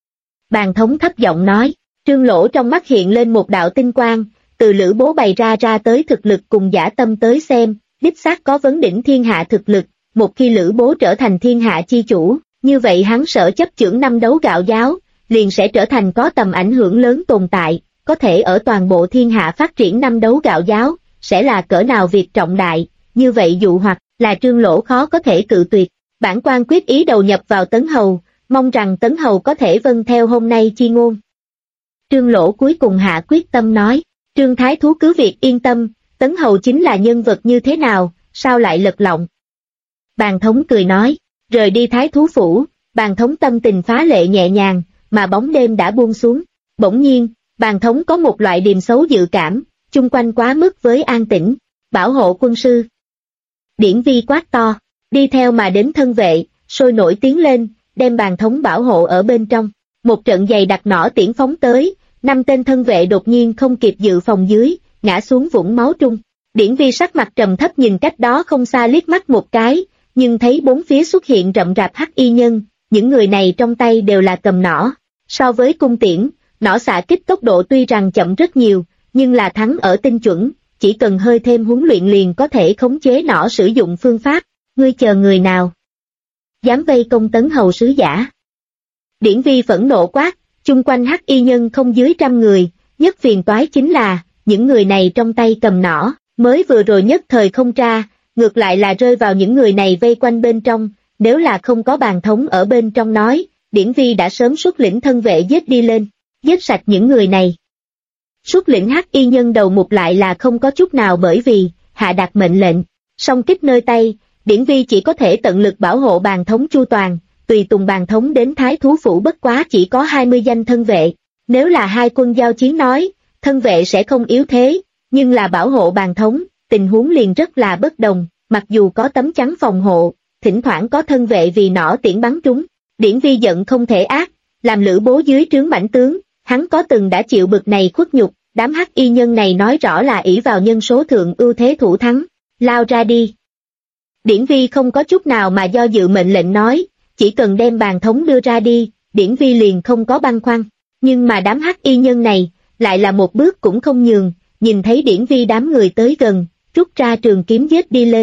Bàn thống thấp giọng nói, Trương Lỗ trong mắt hiện lên một đạo tinh quang, từ Lữ Bố bày ra tới thực lực cùng dã tâm tới xem, đích xác có vấn đỉnh thiên hạ thực lực, một khi Lữ Bố trở thành thiên hạ chi chủ, như vậy hắn sở chấp chưởng năm đấu gạo giáo, liền sẽ trở thành có tầm ảnh hưởng lớn tồn tại, có thể ở toàn bộ thiên hạ phát triển năm đấu gạo giáo, sẽ là cỡ nào việc trọng đại, như vậy dụ hoặc là Trương Lỗ khó có thể cự tuyệt. Bản quan quyết ý đầu nhập vào Tấn Hầu, mong rằng Tấn Hầu có thể vâng theo hôm nay chi ngôn. Trương Lỗ cuối cùng hạ quyết tâm nói, Trương Thái Thú cứ việc yên tâm, Tấn Hầu chính là nhân vật như thế nào, sao lại lật lọng. Bàn thống cười nói, rời đi Thái Thú phủ, bàn thống tâm tình phá lệ nhẹ nhàng, mà bóng đêm đã buông xuống. Bỗng nhiên, bàn thống có một loại điềm xấu dự cảm, chung quanh quá mức với an tĩnh, bảo hộ quân sư. Điển Vi quát to, đi theo mà đến thân vệ, sôi nổi tiến lên, đem bàn thống bảo hộ ở bên trong. Một trận dày đặc nỏ tiễn phóng tới, 5 tên thân vệ đột nhiên không kịp dự phòng dưới, ngã xuống vũng máu trung. Điển Vi sắc mặt trầm thấp nhìn cách đó không xa liếc mắt một cái, nhưng thấy bốn phía xuất hiện rậm rạp hắc y nhân, những người này trong tay đều là cầm nỏ. So với cung tiễn, nỏ xạ kích tốc độ tuy rằng chậm rất nhiều, nhưng là thắng ở tinh chuẩn, chỉ cần hơi thêm huấn luyện liền có thể khống chế nỏ sử dụng phương pháp. Ngươi chờ người nào dám vây công Tấn Hầu sứ giả? Điển Vi phẫn nộ quát, chung quanh hắc y nhân không dưới 100 người, nhất phiền toái chính là, những người này trong tay cầm nỏ, mới vừa rồi nhất thời không tra, ngược lại là rơi vào những người này vây quanh bên trong, nếu là không có bàn thống ở bên trong nói, Điển Vi đã sớm xuất lĩnh thân vệ giết đi lên, giết sạch những người này. Xuất lĩnh hắc y nhân đầu mục lại là không có chút nào bởi vì, hạ đạt mệnh lệnh, song kích nơi tay, Điển Vi chỉ có thể tận lực bảo hộ bàn thống chu toàn, tùy tùng bàn thống đến Thái Thú phủ bất quá chỉ có 20 danh thân vệ, nếu là hai quân giao chiến nói, thân vệ sẽ không yếu thế, nhưng là bảo hộ bàn thống, tình huống liền rất là bất đồng, mặc dù có tấm chắn phòng hộ, thỉnh thoảng có thân vệ vì nỏ tiễn bắn trúng, Điển Vi giận không thể ác, làm Lữ Bố dưới trướng bảnh tướng, hắn có từng đã chịu bực này khuất nhục, đám hắc y nhân này nói rõ là ỷ vào nhân số thượng ưu thế thủ thắng, lao ra đi. Điển Vi không có chút nào mà do dự mệnh lệnh nói, chỉ cần đem bàn thống đưa ra đi, Điển Vi liền không có băn khoăn, nhưng mà đám hắc y nhân này, lại là một bước cũng không nhường, nhìn thấy Điển Vi đám người tới gần, rút ra trường kiếm giết đi lên,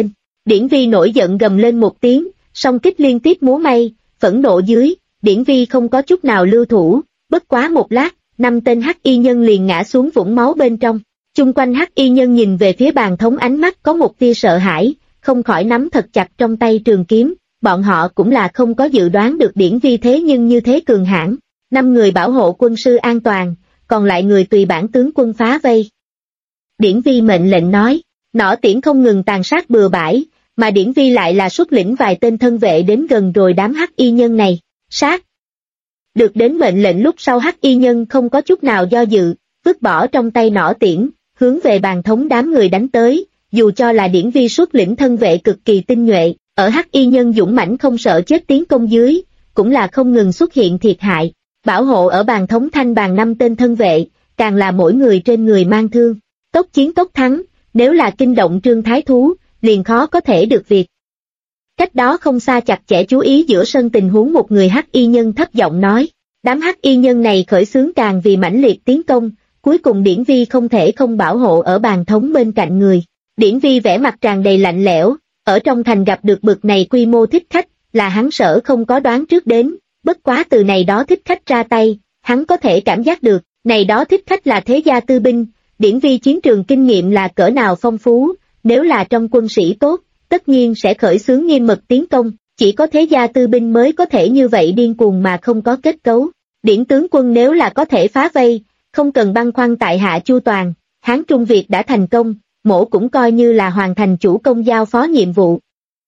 Điển Vi nổi giận gầm lên một tiếng, song kích liên tiếp múa may, phẫn nộ dưới, Điển Vi không có chút nào lưu thủ, bất quá một lát, 5 tên hắc y nhân liền ngã xuống vũng máu bên trong. Chung quanh hắc y nhân nhìn về phía bàn thống ánh mắt có một tia sợ hãi, không khỏi nắm thật chặt trong tay trường kiếm, bọn họ cũng là không có dự đoán được Điển Vi thế nhưng như thế cường hãn. 5 người bảo hộ quân sư an toàn, còn lại người tùy bản tướng quân phá vây. Điển Vi mệnh lệnh nói, nỏ tiễn không ngừng tàn sát bừa bãi, mà Điển Vi lại là xuất lĩnh vài tên thân vệ đến gần rồi đám hắc y nhân này, sát. Được đến mệnh lệnh lúc sau hắc y nhân không có chút nào do dự, vứt bỏ trong tay nỏ tiễn, hướng về bàn thống đám người đánh tới, dù cho là Điển Vi xuất lĩnh thân vệ cực kỳ tinh nhuệ, ở hắc y nhân dũng mãnh không sợ chết tiến công dưới, cũng là không ngừng xuất hiện thiệt hại. Bảo hộ ở bàn thống thanh bàn 5 tên thân vệ, càng là mỗi người trên người mang thương. Tốc chiến tốc thắng, nếu là kinh động Trương Thái Thú, liền khó có thể được việc. Cách đó không xa chặt chẽ chú ý giữa sân tình huống một người hắc y nhân thấp giọng nói. Đám hắc y nhân này khởi xướng càng vì mãnh liệt tiến công, cuối cùng Điển Vi không thể không bảo hộ ở bàn thống bên cạnh người. Điển Vi vẻ mặt tràn đầy lạnh lẽo, ở trong thành gặp được bực này quy mô thích khách, là hắn sở không có đoán trước đến, bất quá từ này đó thích khách ra tay, hắn có thể cảm giác được, này đó thích khách là thế gia tư binh, Điển Vi chiến trường kinh nghiệm là cỡ nào phong phú, nếu là trong quân sĩ tốt, tất nhiên sẽ khởi xướng nghiêm mật tiến công, chỉ có thế gia tư binh mới có thể như vậy điên cuồng mà không có kết cấu. Điển tướng quân nếu là có thể phá vây, không cần băn khoăn tại hạ chu toàn, Hán Trung Việt đã thành công, mổ cũng coi như là hoàn thành chủ công giao phó nhiệm vụ.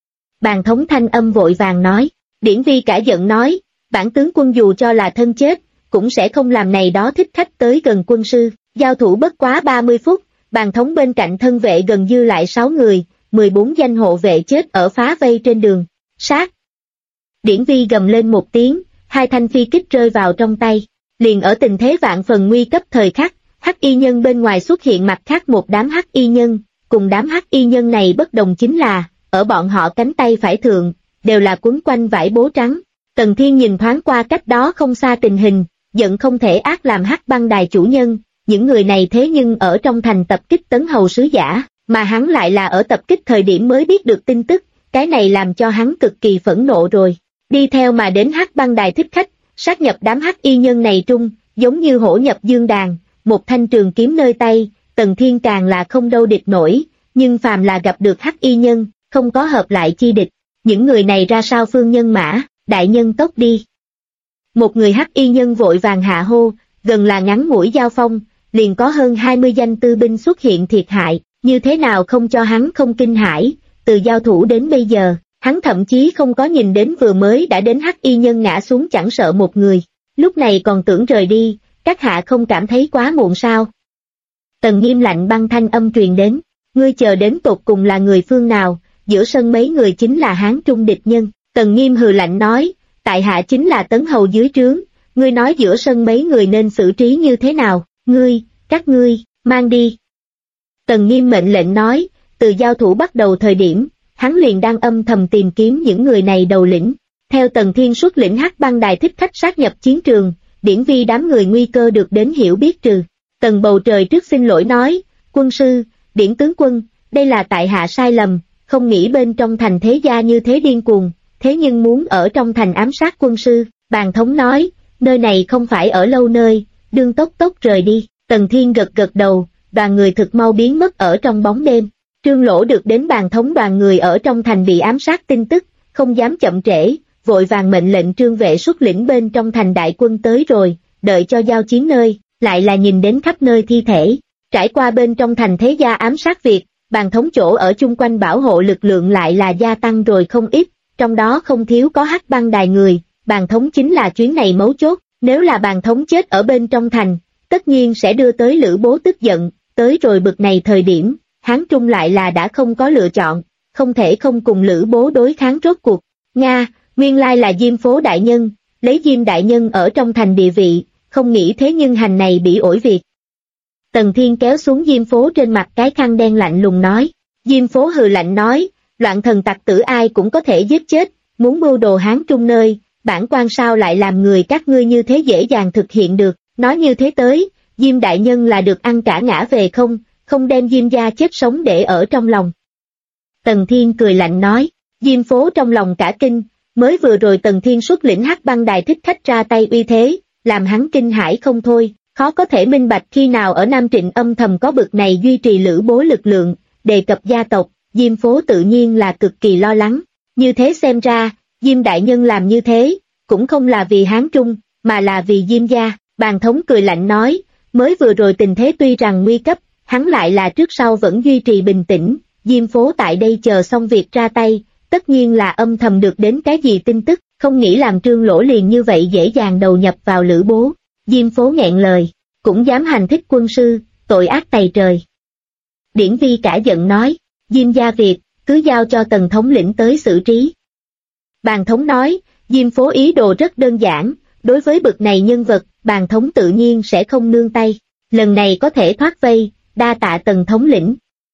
Bàn thống thanh âm vội vàng nói, Điển Vi cả giận nói, bản tướng quân dù cho là thân chết, cũng sẽ không làm này đó thích khách tới gần quân sư, giao thủ bất quá 30 phút, bàn thống bên cạnh thân vệ gần dư lại 6 người, 14 danh hộ vệ chết ở phá vây trên đường, sát. Điển Vi gầm lên một tiếng, 2 thanh phi kích rơi vào trong tay, liền ở tình thế vạn phần nguy cấp thời khắc, hắc y nhân bên ngoài xuất hiện mặt khác một đám hắc y nhân, cùng đám hắc y nhân này bất đồng chính là, ở bọn họ cánh tay phải thượng, đều là quấn quanh vải bố trắng. Tần Thiên nhìn thoáng qua cách đó không xa tình hình, giận không thể ác làm hắc băng đài chủ nhân, những người này thế nhưng ở trong thành tập kích Tấn Hầu sứ giả, mà hắn lại là ở tập kích thời điểm mới biết được tin tức, cái này làm cho hắn cực kỳ phẫn nộ rồi. Đi theo mà đến hắc băng đài thích khách, sát nhập đám hắc y nhân này trung, giống như hổ nhập dương đàn, một thanh trường kiếm nơi tay, Tần Thiên càng là không đâu địch nổi, nhưng phàm là gặp được hắc y nhân, không có hợp lại chi địch, những người này ra sao phương nhân mã, đại nhân tốc đi. Một người hắc y nhân vội vàng hạ hô, gần là ngắn ngủi giao phong, liền có hơn 20 danh tư binh xuất hiện thiệt hại, như thế nào không cho hắn không kinh hãi, từ giao thủ đến bây giờ, hắn thậm chí không có nhìn đến vừa mới đã đến hắc y nhân ngã xuống chẳng sợ một người, lúc này còn tưởng rời đi, các hạ không cảm thấy quá muộn sao. Tần Nghiêm lạnh băng thanh âm truyền đến, ngươi chờ đến tột cùng là người phương nào, giữa sân mấy người chính là Hán Trung địch nhân. Tần Nghiêm hừ lạnh nói, tại hạ chính là Tấn Hầu dưới trướng, ngươi nói giữa sân mấy người nên xử trí như thế nào, các ngươi, mang đi. Tần Nghiêm mệnh lệnh nói, từ giao thủ bắt đầu thời điểm, hắn liền đang âm thầm tìm kiếm những người này đầu lĩnh. Theo Tần Thiên xuất lĩnh hắc băng đài thích khách sát nhập chiến trường, Điển Vi đám người nguy cơ được đến hiểu biết trừ. Tần Bầu Trời trước xin lỗi nói, quân sư, Điển tướng quân, đây là tại hạ sai lầm, không nghĩ bên trong thành thế gia như thế điên cuồng, thế nhưng muốn ở trong thành ám sát quân sư. Bàn thống nói, nơi này không phải ở lâu nơi, đương tốc tốc rời đi. Tần Thiên gật gật đầu, đoàn người thực mau biến mất ở trong bóng đêm. Trương Lỗ được đến bàn thống đoàn người ở trong thành bị ám sát tin tức, không dám chậm trễ, vội vàng mệnh lệnh Trương Vệ xuất lĩnh bên trong thành đại quân tới rồi, đợi cho giao chiến nơi, lại là nhìn đến khắp nơi thi thể. Trải qua bên trong thành thế gia ám sát việc, bàn thống chỗ ở chung quanh bảo hộ lực lượng lại là gia tăng rồi không ít, trong đó không thiếu có hắc băng đài người, bàn thống chính là chuyến này mấu chốt, nếu là bàn thống chết ở bên trong thành, tất nhiên sẽ đưa tới Lữ Bố tức giận, tới rồi bực này thời điểm, Hán Trung lại là đã không có lựa chọn, không thể không cùng Lữ Bố đối kháng rốt cuộc. Nga, nguyên lai là Diêm Phố đại nhân, lấy Diêm đại nhân ở trong thành địa vị, không nghĩ thế nhưng hành này bị ổi việc. Tần Thiên kéo xuống Diêm Phố trên mặt cái khăn đen lạnh lùng nói, Diêm Phố hừ lạnh nói, loạn thần tặc tử ai cũng có thể giết chết, muốn mưu đồ Hán Trung nơi, bản quan sao lại làm người các ngươi như thế dễ dàng thực hiện được, nói như thế tới, Diêm đại nhân là được ăn cả ngã về không đem Diêm gia chết sống để ở trong lòng. Tần Thiên cười lạnh nói. Diêm Phố trong lòng cả kinh, mới vừa rồi Tần Thiên xuất lĩnh Hắc Băng Đài thích khách ra tay uy thế, làm hắn kinh hãi không thôi, khó có thể minh bạch khi nào ở Nam Trịnh âm thầm có bực này duy trì Lữ Bố lực lượng, đề cập gia tộc, Diêm Phố tự nhiên là cực kỳ lo lắng. Như thế xem ra, Diêm đại nhân làm như thế, cũng không là vì Hán Trung, mà là vì Diêm gia. Bàn thống cười lạnh nói, mới vừa rồi tình thế tuy rằng nguy cấp, hắn lại là trước sau vẫn duy trì bình tĩnh, Diêm Phố tại đây chờ xong việc ra tay, tất nhiên là âm thầm được đến cái gì tin tức, không nghĩ làm Trương Lỗ liền như vậy dễ dàng đầu nhập vào Lữ Bố. Diêm Phố nghẹn lời, cũng dám hành thích quân sư, tội ác tày trời. Điển Vi cả giận nói, Diêm gia việc, cứ giao cho Tần thống lĩnh tới xử trí. Bàn thống nói, Diêm Phố ý đồ rất đơn giản, đối với bực này nhân vật, bàn thống tự nhiên sẽ không nương tay, lần này có thể thoát vây, đa tạ Tần thống lĩnh.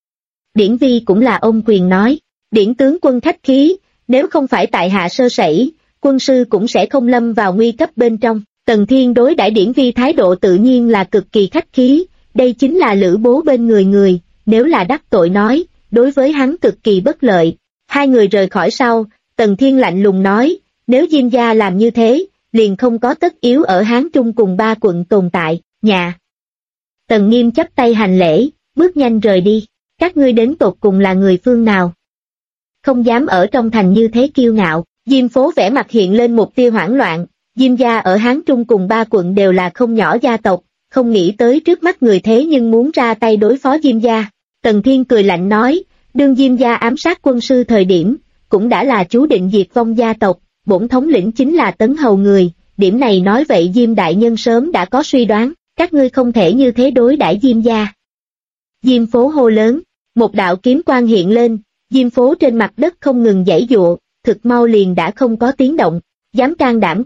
Điển Vi cũng là ôm quyền nói, Điển tướng quân khách khí, nếu không phải tại hạ sơ sẩy, quân sư cũng sẽ không lâm vào nguy cấp bên trong. Tần Thiên đối đãi Điển Vi thái độ tự nhiên là cực kỳ khách khí, đây chính là Lữ Bố bên người, nếu là đắc tội nói, đối với hắn cực kỳ bất lợi. Hai người rời khỏi sau, Tần Thiên lạnh lùng nói, nếu Diêm gia làm như thế, liền không có tất yếu ở Hán Trung cùng 3 quận tồn tại, nhà. Tần Nghiêm chắp tay hành lễ, bước nhanh rời đi, các ngươi đến tột cùng là người phương nào? Không dám ở trong thành như thế kiêu ngạo. Diêm Phố vẻ mặt hiện lên một tia hoảng loạn, Diêm gia ở Hán Trung cùng 3 quận đều là không nhỏ gia tộc, không nghĩ tới trước mắt người thế nhưng muốn ra tay đối phó Diêm gia. Tần Thiên cười lạnh nói, đương Diêm gia ám sát quân sư thời điểm, cũng đã là chú định diệt vong gia tộc, bổn thống lĩnh chính là Tấn Hầu người, điểm này nói vậy Diêm đại nhân sớm đã có suy đoán, các ngươi không thể như thế đối đãi Diêm gia. Diêm Phố hô lớn, một đạo kiếm quang hiện lên, Diêm Phố trên mặt đất không ngừng giãy giụa, thực mau liền đã không có tiếng động, dám can đảm